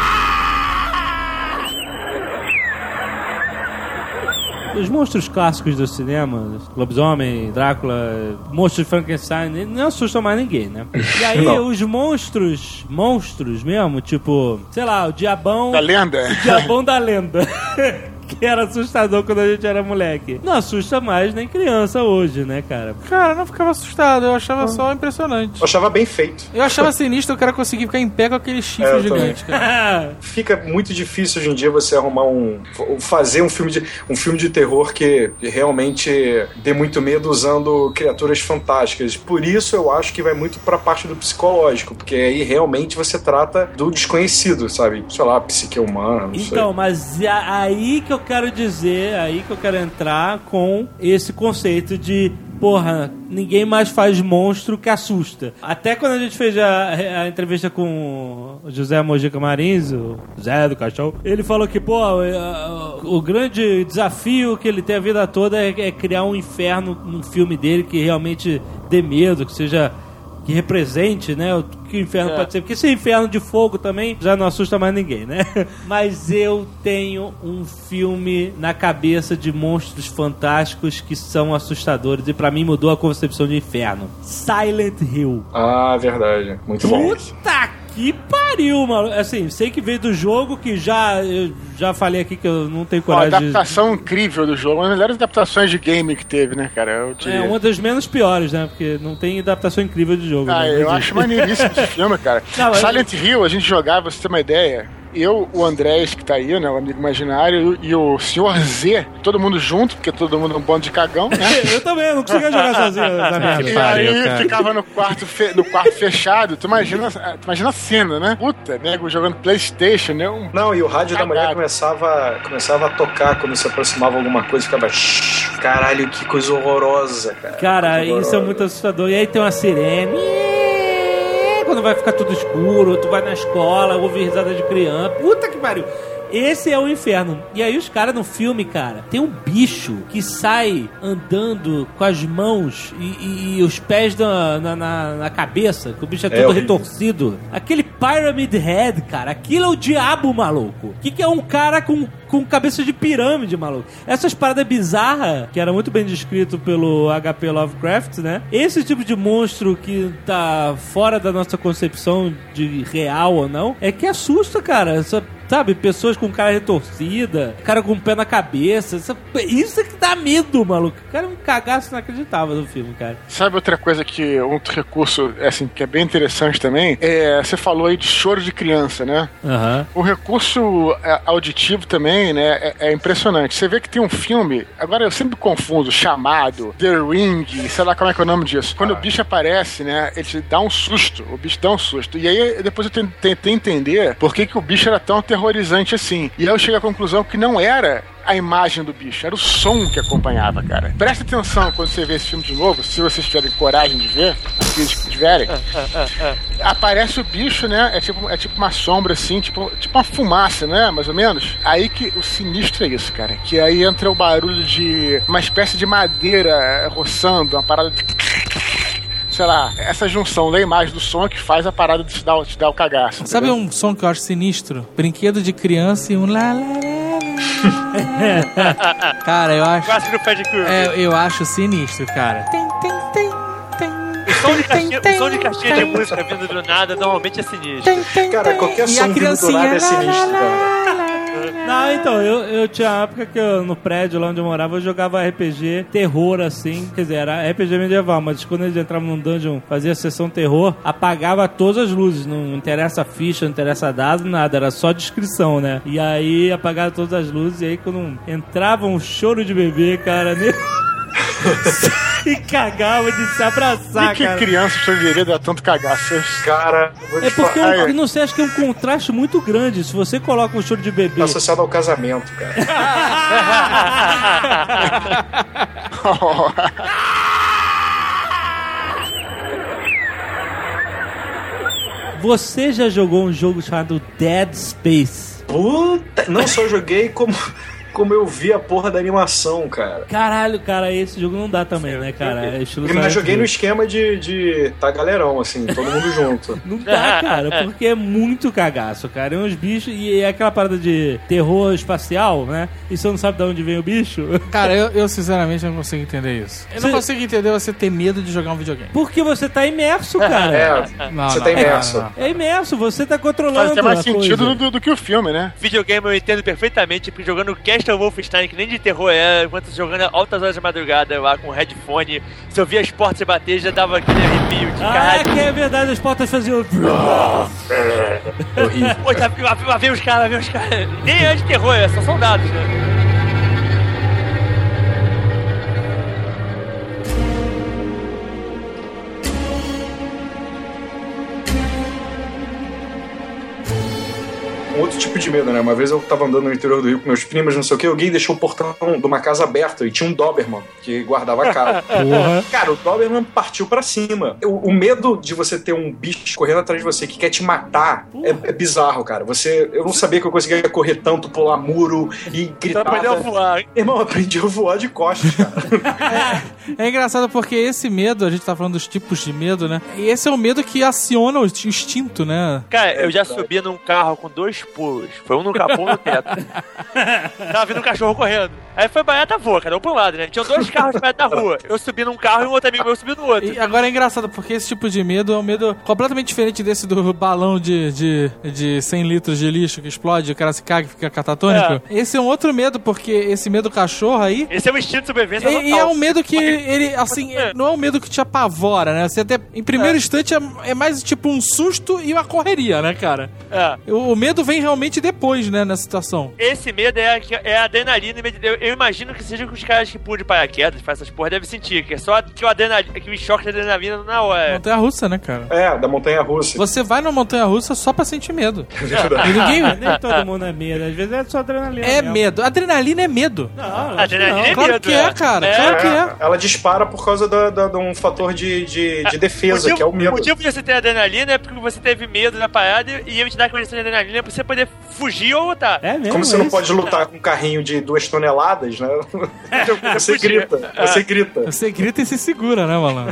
Os monstros clássicos do cinema, lobisomem, Drácula, monstros de Frankenstein, não assustam mais ninguém, né? E aí Não. os monstros, monstros mesmo, tipo, sei lá, o diabão... Da lenda. O diabão da lenda. que era assustador quando a gente era moleque. Não assusta mais nem criança hoje, né, cara? Cara, eu não ficava assustado, eu achava ah. só impressionante. Eu achava bem feito. Eu achava sinistro o cara conseguir ficar em pé com aquele chifre é, gigante, cara. Fica muito difícil hoje em dia você arrumar um... fazer um filme de, um filme de terror que realmente dê muito medo usando criaturas fantásticas. Por isso eu acho que vai muito pra parte do psicológico, porque aí realmente você trata do desconhecido, sabe? Sei lá, psique humana, não então, sei. Então, mas aí que eu quero dizer, aí que eu quero entrar com esse conceito de porra, ninguém mais faz monstro que assusta. Até quando a gente fez a, a entrevista com o José Mojica Marins, o Zé do Cachorro, ele falou que, pô, o, o grande desafio que ele tem a vida toda é, é criar um inferno num filme dele que realmente dê medo, que seja... que represente, né, o que o inferno é. pode ser. Porque esse inferno de fogo também já não assusta mais ninguém, né? Mas eu tenho um filme na cabeça de monstros fantásticos que são assustadores e pra mim mudou a concepção de inferno. Silent Hill. Ah, verdade. Muito bom. Puta que pariu, mano. Assim, sei que veio do jogo, que já eu já falei aqui que eu não tenho coragem. Uma adaptação de... incrível do jogo. Uma das melhores adaptações de game que teve, né, cara? Eu diria. É uma das menos piores, né? Porque não tem adaptação incrível de jogo. Ah, né? eu acho maneiríssimo esse filme, cara. Não, Silent eu... Hill, a gente jogava, pra você ter uma ideia... Eu, o Andrés, que tá aí, né, o amigo imaginário, e o senhor Z, todo mundo junto, porque todo mundo é um bando de cagão, né? Eu também, eu não conseguia jogar sozinho. Na minha. E pariu, aí cara. Ficava no quarto, fe... no quarto fechado, tu imagina, tu imagina a cena, né? Puta, nego jogando PlayStation, né? Um... Não, e o rádio cagado. Da manhã começava, começava a tocar quando se aproximava alguma coisa, ficava... Caralho, que coisa horrorosa, cara. Cara, isso é muito assustador. E aí tem uma sirene... Quando vai ficar tudo escuro, tu vai na escola, ouve risada de criança. Puta que pariu. Esse é o inferno. E aí os caras no filme, cara, tem um bicho que sai andando com as mãos e, e, e os pés na, na, na, na cabeça, que o bicho é todo é retorcido. Aquele Pyramid Head, cara, aquilo é o diabo, maluco. O que, que é um cara com, com cabeça de pirâmide, maluco? Essas paradas bizarras, que era muito bem descrito pelo H P Lovecraft, né? Esse tipo de monstro que tá fora da nossa concepção de real ou não, é que assusta, cara. Essa sabe, pessoas com cara retorcida, cara com o pé na cabeça. Isso é que dá medo, maluco. O cara é um cagaço inacreditável do filme, cara. Sabe outra coisa que, outro recurso, assim, que é bem interessante também? É, você falou aí de choro de criança, né? Uhum. O recurso auditivo também, né, é, é impressionante. Você vê que tem um filme, agora eu sempre confundo, chamado The Ring, sei lá como é que é o nome disso. Quando ah. o bicho aparece, né, ele te dá um susto, o bicho dá um susto. E aí, depois eu tentei entender por que, que o bicho era tão aterrorizante assim. E aí eu cheguei à conclusão que não era a imagem do bicho, era o som que acompanhava, cara. Presta atenção quando você vê esse filme de novo, se vocês tiverem coragem de ver, se tiverem. Aparece o bicho, né? É tipo, é tipo uma sombra assim, tipo, tipo uma fumaça, né? Mais ou menos. Aí que o sinistro é isso, cara. Que aí entra o barulho de uma espécie de madeira roçando, uma parada de... sei lá, essa junção da imagem do som que faz a parada de te dar, te dar o cagaço. Sabe entendeu? Um som que eu acho sinistro? Brinquedo de criança e um lá, lá, lá. Cara, eu acho... Quase no pé de curva. É, eu acho sinistro, cara. Tem, tem, tem, tem. O som de caixinha, o som de, caixinha de música vindo do nada normalmente é sinistro. Tem, tem, cara, qualquer som vindo do nada é sinistro, cara. Não, então, eu, eu tinha uma época que eu, no prédio lá onde eu morava, eu jogava R P G terror, assim, quer dizer, era R P G medieval, mas quando eles entravam num dungeon, fazia sessão terror, apagava todas as luzes, não interessa a ficha, não interessa dado, nada, era só descrição, né? E aí apagava todas as luzes, e aí quando entrava um choro de bebê, cara, nem... e cagava de se abraçar, e que cara. Criança deveria dar tanto cagaço? Cara, vou te é porque falar. eu, eu não sei, acho que é um contraste muito grande. Se você coloca um choro de bebê associado ao casamento, cara. Você já jogou um jogo chamado Dead Space? Puta, não só joguei como... como eu vi a porra da animação, cara. Caralho, cara, esse jogo não dá também, né, cara? É estilo eu joguei no esquema de, de tá galerão, assim, todo mundo junto. Não dá, cara, porque é muito cagaço, cara. É uns bichos, e é aquela parada de terror espacial, né? E você não sabe de onde vem o bicho. Cara, eu, eu sinceramente não consigo entender isso. Eu você... não consigo entender você ter medo de jogar um videogame. Porque você tá imerso, cara. É, não, você não, tá imerso. Não, não, não. É imerso, você tá controlando. Faz até mais sentido do, do que o filme, né? Videogame eu entendo perfeitamente, porque jogando cast Hostel Wolfenstein, que nem de terror é, enquanto jogando altas horas da madrugada lá com headphone, se eu via as portas bater, já dava aquele arrepio de Ah, caralho. é que é verdade, as portas faziam... Horrível. Pô, tá, lá, lá vem os caras, lá vem os caras. Nem é de terror, é só soldados, né? Um outro tipo de medo, né? Uma vez eu tava andando no interior do Rio com meus primos, não sei o que, alguém deixou o portão de uma casa aberto e tinha um Doberman que guardava a casa. Porra. Cara, o Doberman partiu pra cima. O, o medo de você ter um bicho correndo atrás de você que quer te matar é, é bizarro, cara. Você, eu não sabia que eu conseguia correr tanto, pular muro e gritar. Você aprendeu a voar. Irmão, eu aprendi a voar de costas, cara. É, é engraçado porque esse medo, a gente tá falando dos tipos de medo, né? E esse é o medo que aciona o instinto, né? Cara, eu já subi num carro com dois pulos. Foi um no capô e um no teto. Tava vindo um cachorro correndo. Aí foi baiata voa, cada um pro lado, né? Tinham dois carros perto da rua. Eu subi num carro e um outro amigo meu subiu no outro. E agora é engraçado, porque esse tipo de medo é um medo completamente diferente desse do balão de, de, de cem litros de lixo que explode, o cara se caga e fica catatônico. É. Esse é um outro medo, porque esse medo cachorro aí... Esse é o instinto de sobrevivência E, e é um medo que ele, assim, É. não é um medo que te apavora, né? Você até, em primeiro É. instante, é, é mais tipo um susto e uma correria, né, cara? É. O, o medo vem realmente depois, né, nessa situação. Esse medo é a, é a adrenalina. Eu, eu imagino que seja que os caras que pulam de paraquedas, fazem essas porra, devem sentir. Que é só que o, adrenalina, que o choque de adrenalina na hora. Montanha-russa, né, cara? É, da montanha-russa. Você vai numa montanha-russa só pra sentir medo. É verdade. E ninguém... Nem todo mundo é medo, às vezes é só adrenalina. É mesmo. medo. Adrenalina é medo. Não, acho que Adrenalina não. é Claro medo, que é, é. cara. É. Claro que é. Ela dispara por causa da- da- de um fator de, de, de defesa, motivo, que é o medo. O motivo de você ter adrenalina é porque você teve medo da parada e ele te dá a condição de adrenalina pra você poder fugir ou lutar. É mesmo? Como você é não isso? pode lutar com um carrinho de duas toneladas, né? Você Fugir. grita, você grita. Você grita e se segura, né, malandro?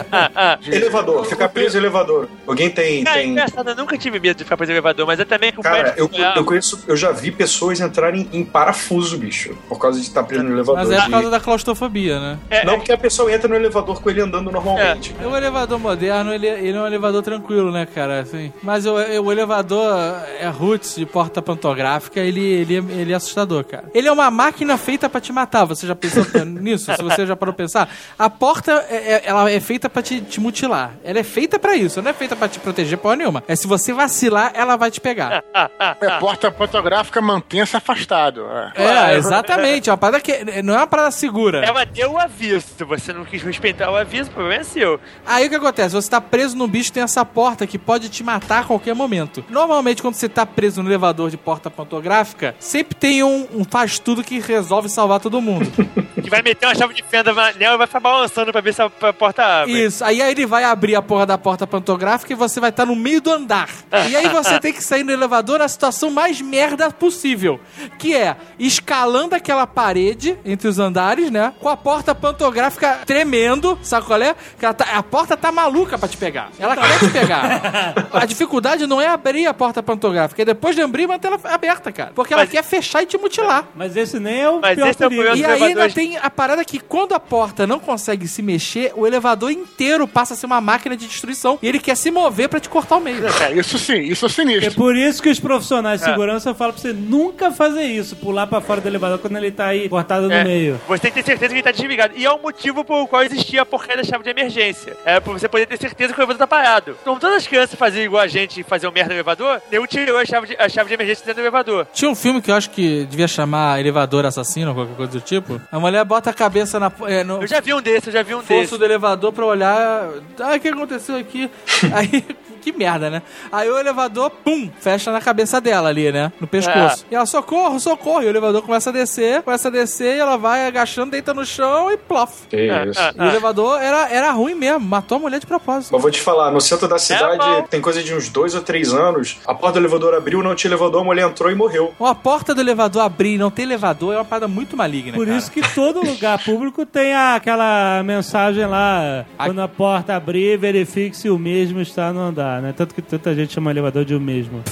Elevador, ficar preso em elevador. Alguém tem... Cara, é tem... engraçado, eu nunca tive medo de ficar preso no elevador, mas é também com o Cara, pé eu, de- eu conheço, eu já vi pessoas entrarem em parafuso, bicho, por causa de estar preso no elevador. Mas é por de- causa da claustrofobia, né? É, Não, porque a pessoa entra no elevador com ele andando normalmente. O elevador moderno, ele, ele é um elevador tranquilo, né, cara? Assim, mas o, o elevador é roots de porta pantográfica, ele, ele, ele é assustador, cara. Ele é uma máquina feita pra te matar. Você já pensou nisso? Se você já parou pra pensar? A porta, é, é- ela é feita pra te, te mutilar. Ela é feita pra isso, não é feita pra te proteger porra nenhuma. É se você vacilar, ela vai te pegar. É, porta fotográfica, mantenha-se afastado. É. É, exatamente. É uma parada que não é uma parada segura. ela deu o aviso. Se você não quis respeitar o aviso, o problema é seu. Aí o que acontece? Você tá preso no bicho, tem essa porta que pode te matar a qualquer momento. Normalmente, quando você tá preso no elevador de porta pantográfica, sempre tem um, um faz-tudo que resolve salvar todo mundo. Que vai meter uma chave de fenda nela e vai ficar balançando pra ver se a a porta abre. Isso. Aí, aí ele vai abrir a porra da porta pantográfica e você vai estar no meio do andar. E aí você tem que sair no elevador na situação mais merda possível. Que é escalando aquela parede entre os andares, né? Com a porta pantográfica tremendo, sabe qual é? Que ela tá- a porta tá maluca pra te pegar. Ela quer te pegar. A dificuldade não é abrir a porta pantográfica, é depois de abrir manter ela aberta, cara. Porque ela Mas- quer fechar e te mutilar. Mas esse nem é o Mas pior esse é o perigo. problema E Os aí ainda elevadores- tem a parada que quando a porta não consegue se mexer, o elevador inteiro passa a ser uma máquina de destruição e ele quer se mover pra te cortar o meio. É, isso sim, isso é É sinistro. por isso que os profissionais de segurança falam pra você nunca fazer isso, pular pra fora do elevador quando ele tá aí cortado no É, meio. Você tem que ter certeza que ele tá desligado. E é o motivo pelo qual existia a porcaria da chave de emergência. É pra você poder ter certeza que o elevador tá parado. Como todas as crianças faziam igual a gente e faziam merda no elevador, eu tirou a chave de, a chave de emergência dentro do elevador. Tinha um filme que eu acho que devia chamar Elevador Assassino ou qualquer coisa do tipo. A mulher bota a cabeça na, é, no Eu já vi um desses, eu já vi um fosso desses. do elevador pra olhar. Ah, o que aconteceu aqui? Aí, que merda, né? Aí o elevador, pum, fecha na cabeça dela ali, né? No pescoço. E ela, socorro, socorro. E o elevador começa a descer, começa a descer e ela vai agachando, deita no chão e plof. Que isso. Ah, E o elevador era, era ruim mesmo, matou a mulher de propósito. Mas vou te falar, no centro da cidade bom. tem coisa de uns dois ou três anos, a porta do elevador abriu, não tinha elevador, a mulher entrou e morreu. Uma porta do elevador abrir e não ter elevador é uma parada muito maligna, Por cara. isso que todo lugar público tem a- aquela mensagem lá, A- quando a porta abrir, verifique se o mesmo está no andar, né? Tanto que tanta gente chama o elevador de o mesmo.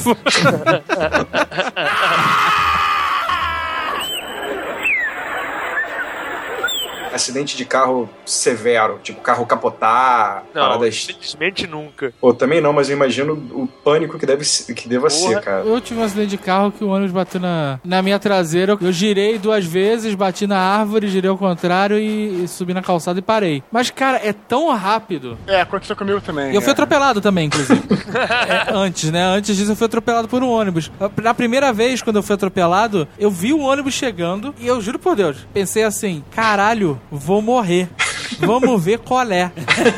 acidente de carro severo, tipo carro capotar, Não, paradas... simplesmente nunca. Pô, também não, mas eu imagino o pânico que, deve, que deva Porra. ser, cara. Eu tive um acidente de carro que o ônibus bateu na, na minha traseira. Eu girei duas vezes, bati na árvore, girei ao contrário e, e subi na calçada e parei. Mas, cara, é tão rápido. É, aconteceu comigo também. E eu fui é. atropelado também, inclusive. É, antes, né? Antes disso eu fui atropelado por um ônibus. Na primeira vez, quando eu fui atropelado, eu vi o ônibus chegando e eu juro por Deus, pensei assim, caralho, vou morrer. Vamos ver qual é.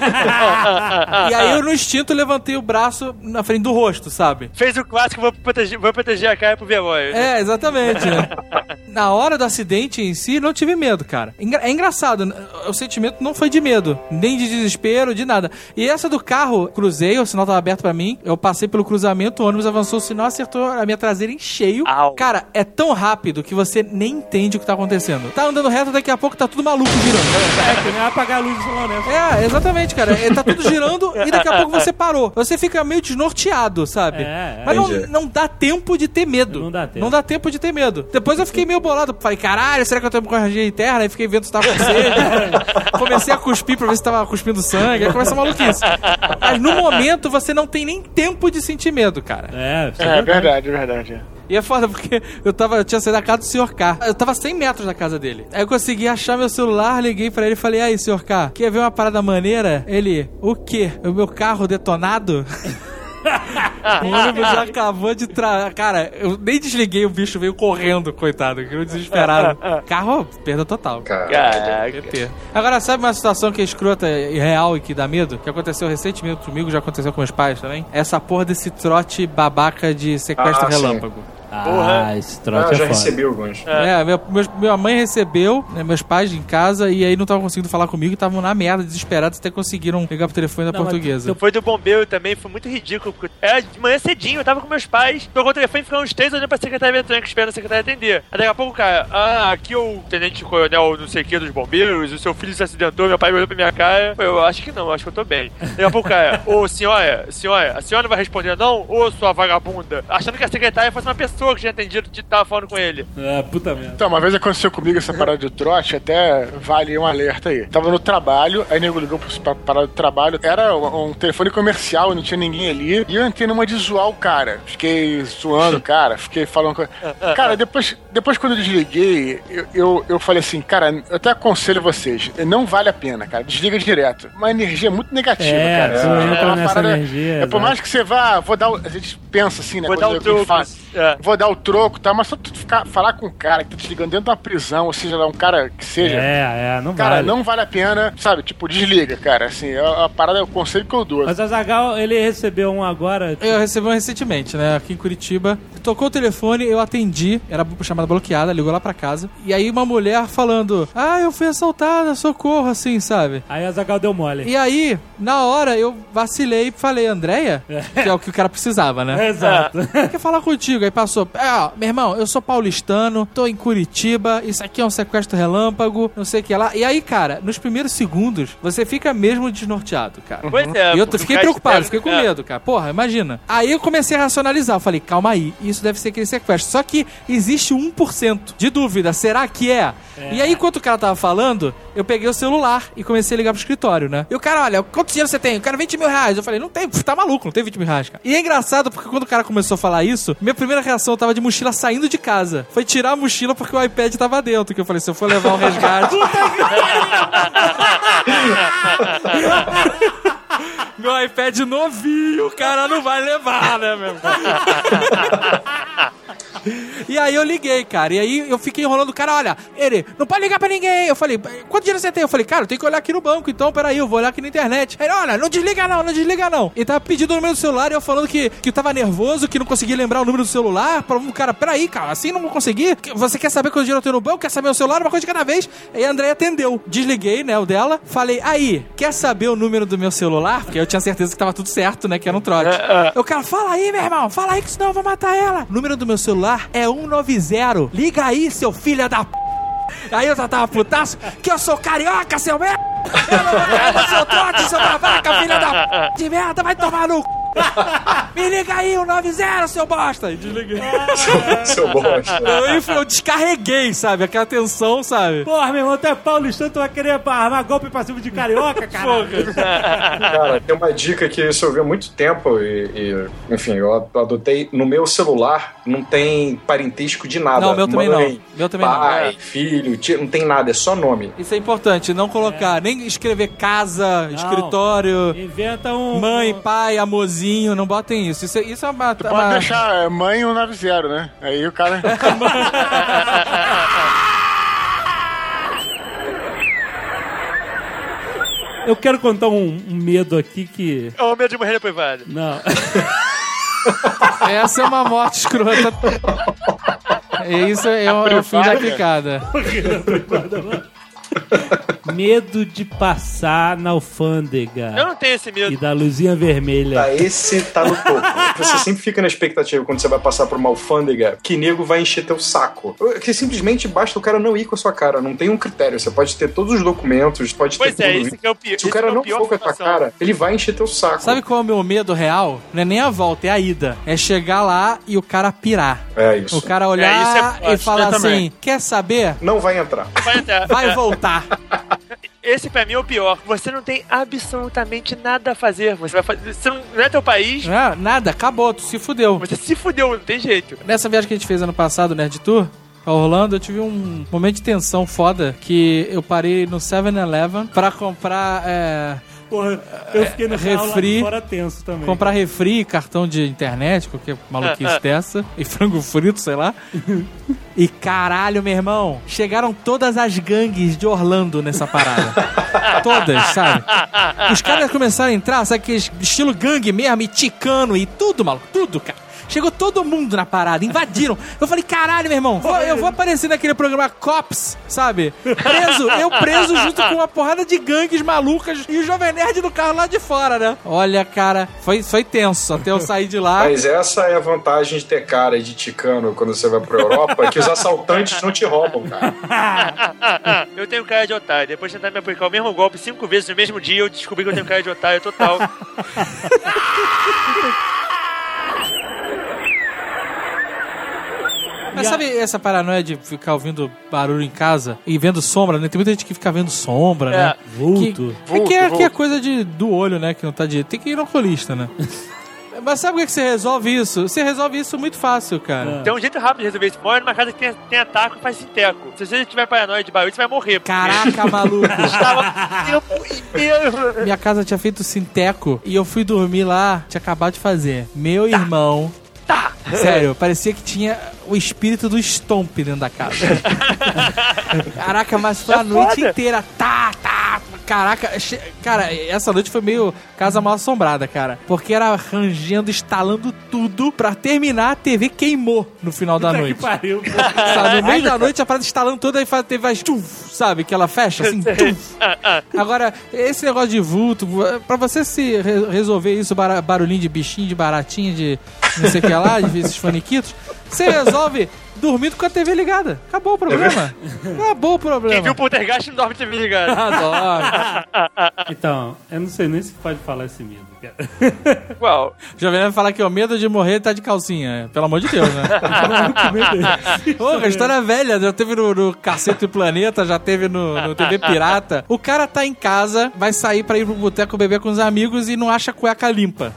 E aí eu no instinto levantei o braço na frente do rosto, sabe? Fez o clássico, vou proteger, vou proteger a cara pro vergonha. É, exatamente. Né? Na hora do acidente em si, não tive medo, cara. Engra- é engraçado, o sentimento não foi de medo, nem de desespero, de nada. E essa do carro, cruzei, o sinal tava aberto pra mim, eu passei pelo cruzamento, o ônibus avançou, o sinal acertou a minha traseira em cheio. Au. Cara, é tão rápido que você nem entende o que tá acontecendo. Tá andando reto, daqui a pouco tá tudo maluco girando. É, que nem apagar a luz do celular, né? É, exatamente, cara. É, tá tudo girando e daqui a pouco você parou. Você fica meio desnorteado, sabe? É, é. Mas não, Entendi. não dá tempo de ter medo. Não dá tempo. Não dá tempo de ter medo. Depois eu fiquei meio bolado. Falei, caralho, será que eu tô com energia interna? Aí fiquei vendo se tava com sede. Comecei a cuspir pra ver se tava cuspindo sangue. Aí começa a maluquice. Mas no momento você não tem nem tempo de sentir medo, cara. É, isso É verdade, é verdade. E é foda porque eu tava, eu tinha saído da casa do senhor K. Eu tava cem metros da casa dele. Aí eu consegui achar meu celular, liguei pra ele e falei, aí, senhor K, quer ver uma parada maneira? Ele, o quê? O meu carro detonado? O ônibus já acabou de tra... Cara, eu nem desliguei, o bicho veio correndo, coitado, que eu desesperado. Carro, perda total. Cara. Caraca. P T. Agora, sabe uma situação que é escrota e real e que dá medo? Que aconteceu recentemente comigo, já aconteceu com meus pais também? Essa porra desse trote babaca de sequestro Ah, sim. relâmpago. Ah, esse Ah, trote eu é já foda. recebi alguns. É, meu, meus- minha mãe recebeu, né, meus pais em casa, e aí não estavam conseguindo falar comigo e estavam na merda, desesperados, até conseguiram ligar pro telefone da Não, mas portuguesa. Foi do bombeiro também, foi muito ridículo. Porque era de manhã cedinho, eu tava com meus pais, tocou o telefone e ficamos uns três olhando pra secretária eletrônica, esperando a secretária atender. Aí daqui a pouco o cara, ah, aqui é o tenente coronel não sei o que dos bombeiros, o seu filho se acidentou, meu pai olhou pra minha cara. Eu acho que não, acho que eu tô bem. Daqui a pouco o cara, ô senhora, senhora, a senhora não vai responder não? Ô sua vagabunda? Achando que a secretária fosse uma pessoa que tinha atendido de tava falando com ele. É, puta merda. Então, uma vez aconteceu comigo essa parada de trote, até vale um alerta aí. Tava no trabalho, aí nego ligou pra parada de trabalho, era um um telefone comercial, não tinha ninguém ali, e eu entrei numa de zoar o cara. Fiquei zoando o cara, fiquei falando com... Cara, depois, depois quando eu desliguei, eu, eu, eu falei assim, cara, eu até aconselho vocês, não vale a pena, cara, desliga direto. Uma energia muito negativa, É, cara. você É, entra uma nessa parada- energia, É por exato. mais que você vá, vou dar o, a gente pensa assim, né? Vou quando dar o alguém troco. fala- É. Vou dar o troco e tal, mas só tu ficar, falar com um cara que tá te ligando dentro de uma prisão, ou seja, lá, um cara que seja. É, é, não Cara, vale. não vale a pena, sabe? Tipo, desliga, cara. Assim, é a parada, é o conselho que eu dou. Mas a Zagal, ele recebeu um agora. Eu recebi um recentemente, né, aqui em Curitiba. Tocou o telefone, eu atendi, era chamada bloqueada, ligou lá pra casa. E aí uma mulher falando, ah, eu fui assaltada, socorro, assim, sabe? Aí a Zagal deu mole. E aí, na hora, eu vacilei e falei, Andréia? Que é o que o cara precisava, né? Exato. Quer falar contigo? Aí passou, é, ó, meu irmão, eu sou paulistano, tô em Curitiba, isso aqui é um sequestro relâmpago, não sei o que lá. E aí, cara, nos primeiros segundos, você fica mesmo desnorteado, cara. Pois é. E eu porque fiquei o cara preocupado, espera- fiquei com é. medo, cara. Porra, imagina. Aí eu comecei a racionalizar. Eu falei, calma aí, isso deve ser aquele sequestro. Só que existe um por cento de dúvida. Será que é? É. E aí, enquanto o cara tava falando, eu peguei o celular e comecei a ligar pro escritório, né? E o cara, olha, quanto dinheiro você tem? Eu quero vinte mil reais. Eu falei, não tem, tá maluco, não tem vinte mil reais, cara. E é engraçado porque quando o cara começou a falar isso, minha primeira reação, eu tava de mochila saindo de casa. Foi tirar a mochila porque o iPad tava dentro. Que eu falei, se eu for levar o resgate... Meu iPad novinho, o cara não vai levar, né, meu? E aí eu liguei, cara. E aí eu fiquei enrolando o cara, olha, ele, não pode ligar pra ninguém. Eu falei, quanto dinheiro você tem? Eu falei, cara, eu tenho que olhar aqui no banco, então peraí, eu vou olhar aqui na internet. Ele, olha, não desliga não, não desliga não. Ele tava pedindo o número do celular e eu falando que, que tava nervoso, que não conseguia lembrar o número do celular. Pra um cara, peraí, cara, assim não vou conseguir. Você quer saber quanto dinheiro eu tenho no banco? Quer saber o celular? Uma coisa de cada vez. Aí a Andréia atendeu. Desliguei, né, o dela. Falei, aí, quer saber o número do meu celular? Porque eu tinha certeza que tava tudo certo, né, que era um trote. Eu, cara, fala aí, meu irmão, fala aí que senão eu vou matar ela. O número do meu celular é um nove zero. Liga aí, seu filho da p... Aí eu já tava putaço, que eu sou carioca, seu merda. Eu não vou cair no seu trote, seu babaca, filha da p... de merda, vai tomar no c... Me liga aí, o noventa, seu bosta! E desliguei. Seu bosta. Eu, eu descarreguei, sabe? Aquela tensão, sabe? Porra, meu irmão, tu é paulistano, tu vai querer armar golpe pra cima de carioca, cara? Cara, tem uma dica que isso eu vi há muito tempo e, e, enfim, eu adotei. No meu celular não tem parentesco de nada. Não, meu também Mãe, não. Meu também pai, não. filho, tio, não tem nada, é só nome. Isso é importante, não colocar, é. nem escrever casa, não. escritório, inventa um... mãe, pai, amorzinho, não botem isso. Isso, é- isso é uma... Tu pode uma... deixar mãe cento e noventa, né? Aí o cara... Eu quero contar um, um medo aqui que... É o medo de morrer na privada. Não. Essa é uma morte escrota. Isso é o, é o fim da picada. Medo de passar na alfândega. Eu não tenho esse medo. E da luzinha vermelha. Tá, esse tá no topo. Você sempre fica na expectativa quando você vai passar por uma alfândega que nego vai encher teu saco. Que simplesmente basta o cara não ir com a sua cara. Não tem um critério. Você pode ter todos os documentos, pode Pois ter é, tudo. esse que é o pior. Se o cara é o não pior for com a tua situação. cara, ele vai encher teu saco. Sabe qual é o meu medo real? Não é nem a volta, é a ida. É chegar lá e o cara pirar. É isso. O cara É, olhar isso é forte, e falar eu assim, também. quer saber? Não vai entrar. Vai entrar. Vai voltar. Esse pra mim é o pior. Você não tem absolutamente nada a fazer. Você vai fazer. Você não, não é teu país. Ah, nada, acabou, tu se fudeu. Você se fudeu, não tem jeito. Nessa viagem que a gente fez ano passado, Nerd Tour, pra Orlando, eu tive um momento de tensão foda que eu parei no seven eleven pra comprar... É... Porra, eu fiquei no refri, carro lá de fora tenso também. comprar refri, cartão de internet, qualquer maluquice dessa, e frango frito, sei lá. E caralho, meu irmão, chegaram todas as gangues de Orlando nessa parada. Todas, sabe? Os caras começaram a entrar, sabe, que estilo gangue mesmo, e ticano e tudo, maluco, tudo, cara. Chegou todo mundo na parada, invadiram. Eu falei, caralho, meu irmão, vou, eu vou aparecer naquele programa Cops, sabe? Preso, eu preso junto com uma porrada de gangues malucas e o Jovem Nerd no carro lá de fora, né? Olha, cara, foi, foi tenso até eu sair de lá. Mas essa é a vantagem de ter cara de ticano quando você vai pra Europa, que os assaltantes não te roubam, cara. Eu tenho cara de otário. Depois de tentar me aplicar o mesmo golpe cinco vezes no mesmo dia, eu descobri que eu tenho cara de otário total. Mas sabe essa paranoia de ficar ouvindo barulho em casa e vendo sombra, né? Tem muita gente que fica vendo sombra, né? Vulto. Que, é que é, que é coisa de, do olho, né? Que não tá de... Tem que ir no oculista, né? Mas sabe como é que você resolve isso? Você resolve isso muito fácil, cara. Tem um jeito rápido de resolver isso. Mora numa casa que tem, tem taco e faz sinteco. Se você tiver paranoia de barulho, você vai morrer. Caraca, maluco. Estava tempo inteiro. Minha casa tinha feito sinteco e eu fui dormir lá, tinha acabado de fazer. Meu tá. irmão... Tá. Sério, parecia que tinha o espírito do Stomp dentro da casa. Caraca, mas foi é a noite foda. inteira. Tá, tá. Caraca, che... cara, essa noite foi meio casa mal assombrada, cara. Porque era rangendo, instalando tudo. Pra terminar, a T V queimou no final da noite. Que pariu, Sabe, no meio da noite a parada instalando tudo, aí a T V vai, tuf, sabe, que ela fecha assim, tuf. Agora, esse negócio de vulto, pra você se re resolver isso, bar barulhinho de bichinho, de baratinha, de não sei o que lá, de esses faniquitos, você resolve dormindo com a T V ligada. Acabou o problema. Acabou o problema. Quem viu o Poltergeist não dorme T V ligada. Adoro. Então, eu não sei nem se pode falar esse medo, cara. Qual? Já vem falar que o medo de morrer tá de calcinha. Pelo amor de Deus, né? Porra, história velha. Já teve no, no Cacete do Planeta, já teve no, no T V Pirata. O cara tá em casa, vai sair pra ir pro boteco beber com os amigos e não acha cueca limpa.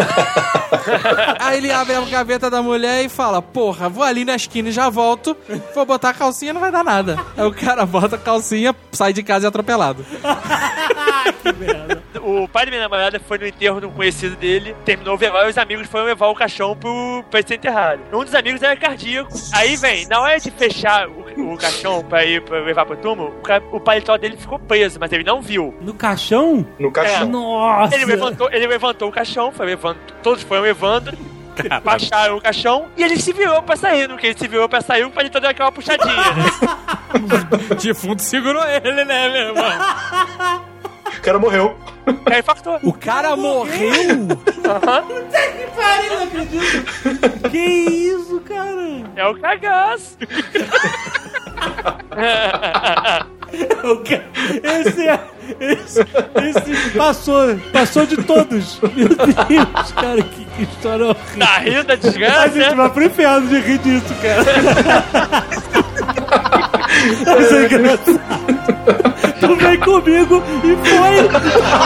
Aí ele abre a gaveta da mulher e fala, porra, vou ali na esquina e já volto, vou botar a calcinha, não vai dar nada. Aí o cara bota a calcinha, sai de casa e é atropelado. Que merda. O pai da minha namorada foi no enterro de um conhecido dele, terminou o velório e os amigos foram levar o caixão pro, pra ser enterrado. Um dos amigos era cardíaco. Aí, vem, na hora de fechar o, o caixão pra ir pra levar pro túmulo, o, ca- o paletó dele ficou preso, mas ele não viu. No caixão? No caixão. É. Nossa! Ele levantou, ele levantou o caixão, foi levando, todos foram levando, baixaram o caixão e ele se virou pra sair. No que ele se virou pra sair, o paletó deu aquela puxadinha. Né? Defunto segurou ele, né, meu irmão? O cara morreu. Aí infartou. O cara morreu? Que pariu, não acredito! Que isso, cara? É o cagaço. O ca- Esse é... Esse, esse Passou, passou de todos. Meu Deus, cara, que, que história horrível. Tá rindo da A gente desgraça? vai pro inferno de rir disso, cara. Isso é engraçado. Tu vem comigo e foi.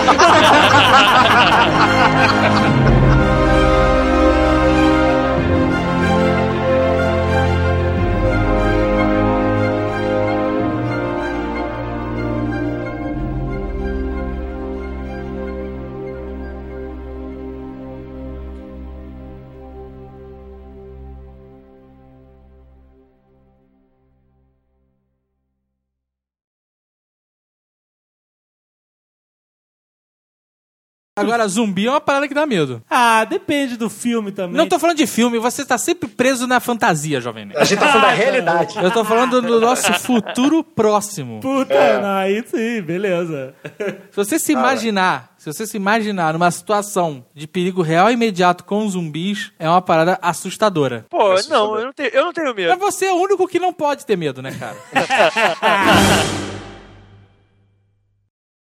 Agora, zumbi é uma parada que dá medo. Ah, depende do filme também. Não tô falando de filme, você tá sempre preso na fantasia, jovem nerd. A gente tá falando da realidade. Eu tô falando do nosso futuro próximo. Puta, é. não, aí sim, beleza. Se você se imaginar, se você se imaginar numa situação de perigo real e imediato com zumbis, é uma parada assustadora. Pô, não, eu não tenho, eu não tenho medo. Mas você é o único que não pode ter medo, né, cara?